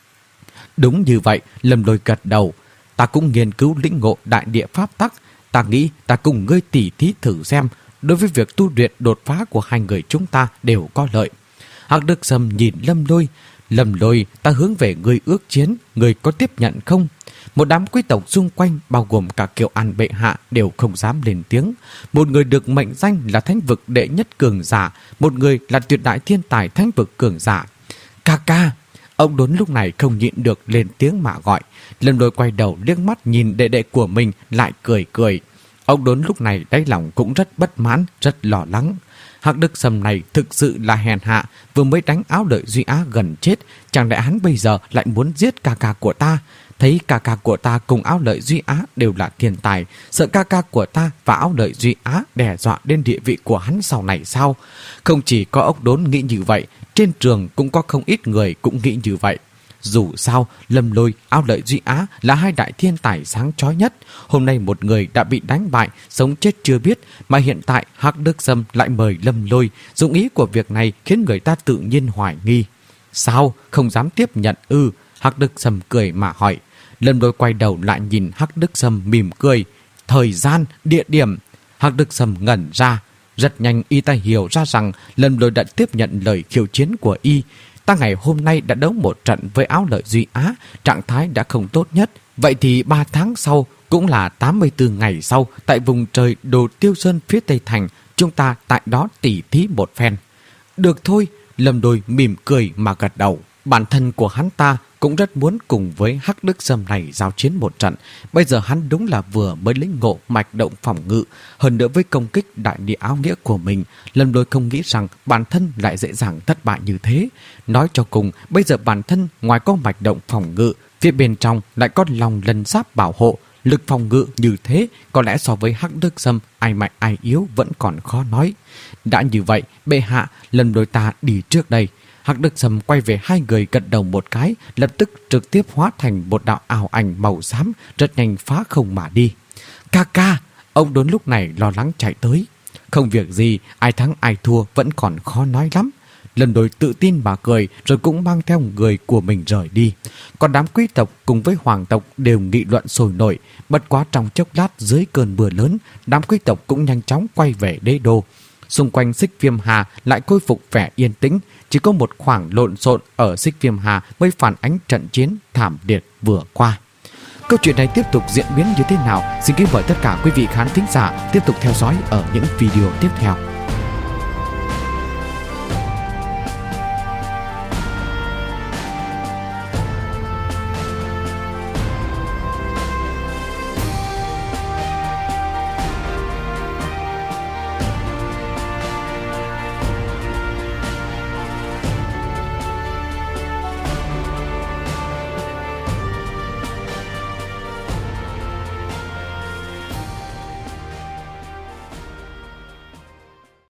Đúng như vậy. Lâm Lôi gật đầu. Ta cũng nghiên cứu lĩnh ngộ đại địa pháp tắc. Ta nghĩ ta cùng ngươi tỉ thí thử xem. Đối với việc tu luyện đột phá của hai người chúng ta đều có lợi. Hắc Đức Sầm nhìn Lâm Lôi. Lâm Lôi, ta hướng về ngươi ước chiến, ngươi có tiếp nhận không? Một đám quý tộc xung quanh, bao gồm cả Kiều An bệ hạ, đều không dám lên tiếng. Một người được mệnh danh là thánh vực đệ nhất cường giả, một người là tuyệt đại thiên tài thánh vực cường giả. Ca ca! Ông Đốn lúc này không nhịn được lên tiếng mà gọi. Lâm Lôi quay đầu liếc mắt nhìn đệ đệ của mình, lại cười cười. Ông Đốn lúc này đáy lòng cũng rất bất mãn, rất lo lắng. Hắc Đức Sầm này thực sự là hèn hạ, vừa mới đánh Áo Lợi Duy Á gần chết, chẳng lẽ hắn bây giờ lại muốn giết ca ca của ta? Thấy ca ca của ta cùng Áo Lợi Duy Á đều là thiên tài, sợ ca ca của ta và Áo Lợi Duy Á đe dọa đến địa vị của hắn sau này sao? Không chỉ có Ốc Đốn nghĩ như vậy, trên trường cũng có không ít người cũng nghĩ như vậy. Dù sao, Lâm Lôi, Áo Lợi Duy Á là hai đại thiên tài sáng chói nhất. Hôm nay một người đã bị đánh bại, sống chết chưa biết, mà hiện tại Hắc Đức Sầm lại mời Lâm Lôi. Dụng ý của việc này khiến người ta tự nhiên hoài nghi. Sao? Không dám tiếp nhận ư? Hắc Đức Sầm cười mà hỏi. Lâm Lôi quay đầu lại nhìn Hắc Đức Sầm mỉm cười. Thời gian, địa điểm. Hắc Đức Sầm ngẩn ra. Rất nhanh y ta hiểu ra rằng Lâm Lôi đã tiếp nhận lời khiêu chiến của y. Ta ngày hôm nay đã đấu một trận với Áo Lợi Duy Á, trạng thái đã không tốt nhất. Vậy thì ba tháng sau, cũng là tám mươi tư ngày sau, tại vùng trời Đồ Tiêu Sơn phía Tây Thành, chúng ta tại đó tỉ thí một phen. Được thôi, Lâm Lôi mỉm cười mà gật đầu. Bản thân của hắn ta cũng rất muốn cùng với Hắc Đức Sầm này giao chiến một trận. Bây giờ hắn đúng là vừa mới lĩnh ngộ mạch động phòng ngự, hơn nữa với công kích đại địa áo nghĩa của mình, Lâm Lôi không nghĩ rằng bản thân lại dễ dàng thất bại như thế. Nói cho cùng, bây giờ bản thân ngoài có mạch động phòng ngự, phía bên trong lại có lòng lân giáp bảo hộ, lực phòng ngự như thế có lẽ so với Hắc Đức Sâm ai mạnh ai yếu vẫn còn khó nói. Đã như vậy, bệ hạ, lần đôi ta đi trước đây. Hắc Đức Sâm quay về hai người gật đầu một cái, lập tức trực tiếp hóa thành một đạo ảo ảnh màu xám, rất nhanh phá không mà đi. Ca ca, ông Đốn lúc này lo lắng chạy tới. Không việc gì, ai thắng ai thua vẫn còn khó nói lắm. Lần Đôi tự tin mà cười rồi cũng mang theo người của mình rời đi. Còn đám quý tộc cùng với hoàng tộc đều nghị luận sôi nổi. Bất quá trong chốc lát dưới cơn mưa lớn, đám quý tộc cũng nhanh chóng quay về đế đô. Xung quanh Xích Viêm Hà lại khôi phục vẻ yên tĩnh, chỉ có một khoảng lộn xộn ở Xích Viêm Hà mới phản ánh trận chiến thảm liệt vừa qua. Câu chuyện này tiếp tục diễn biến như thế nào? Xin kính mời tất cả quý vị khán thính giả tiếp tục theo dõi ở những video tiếp theo.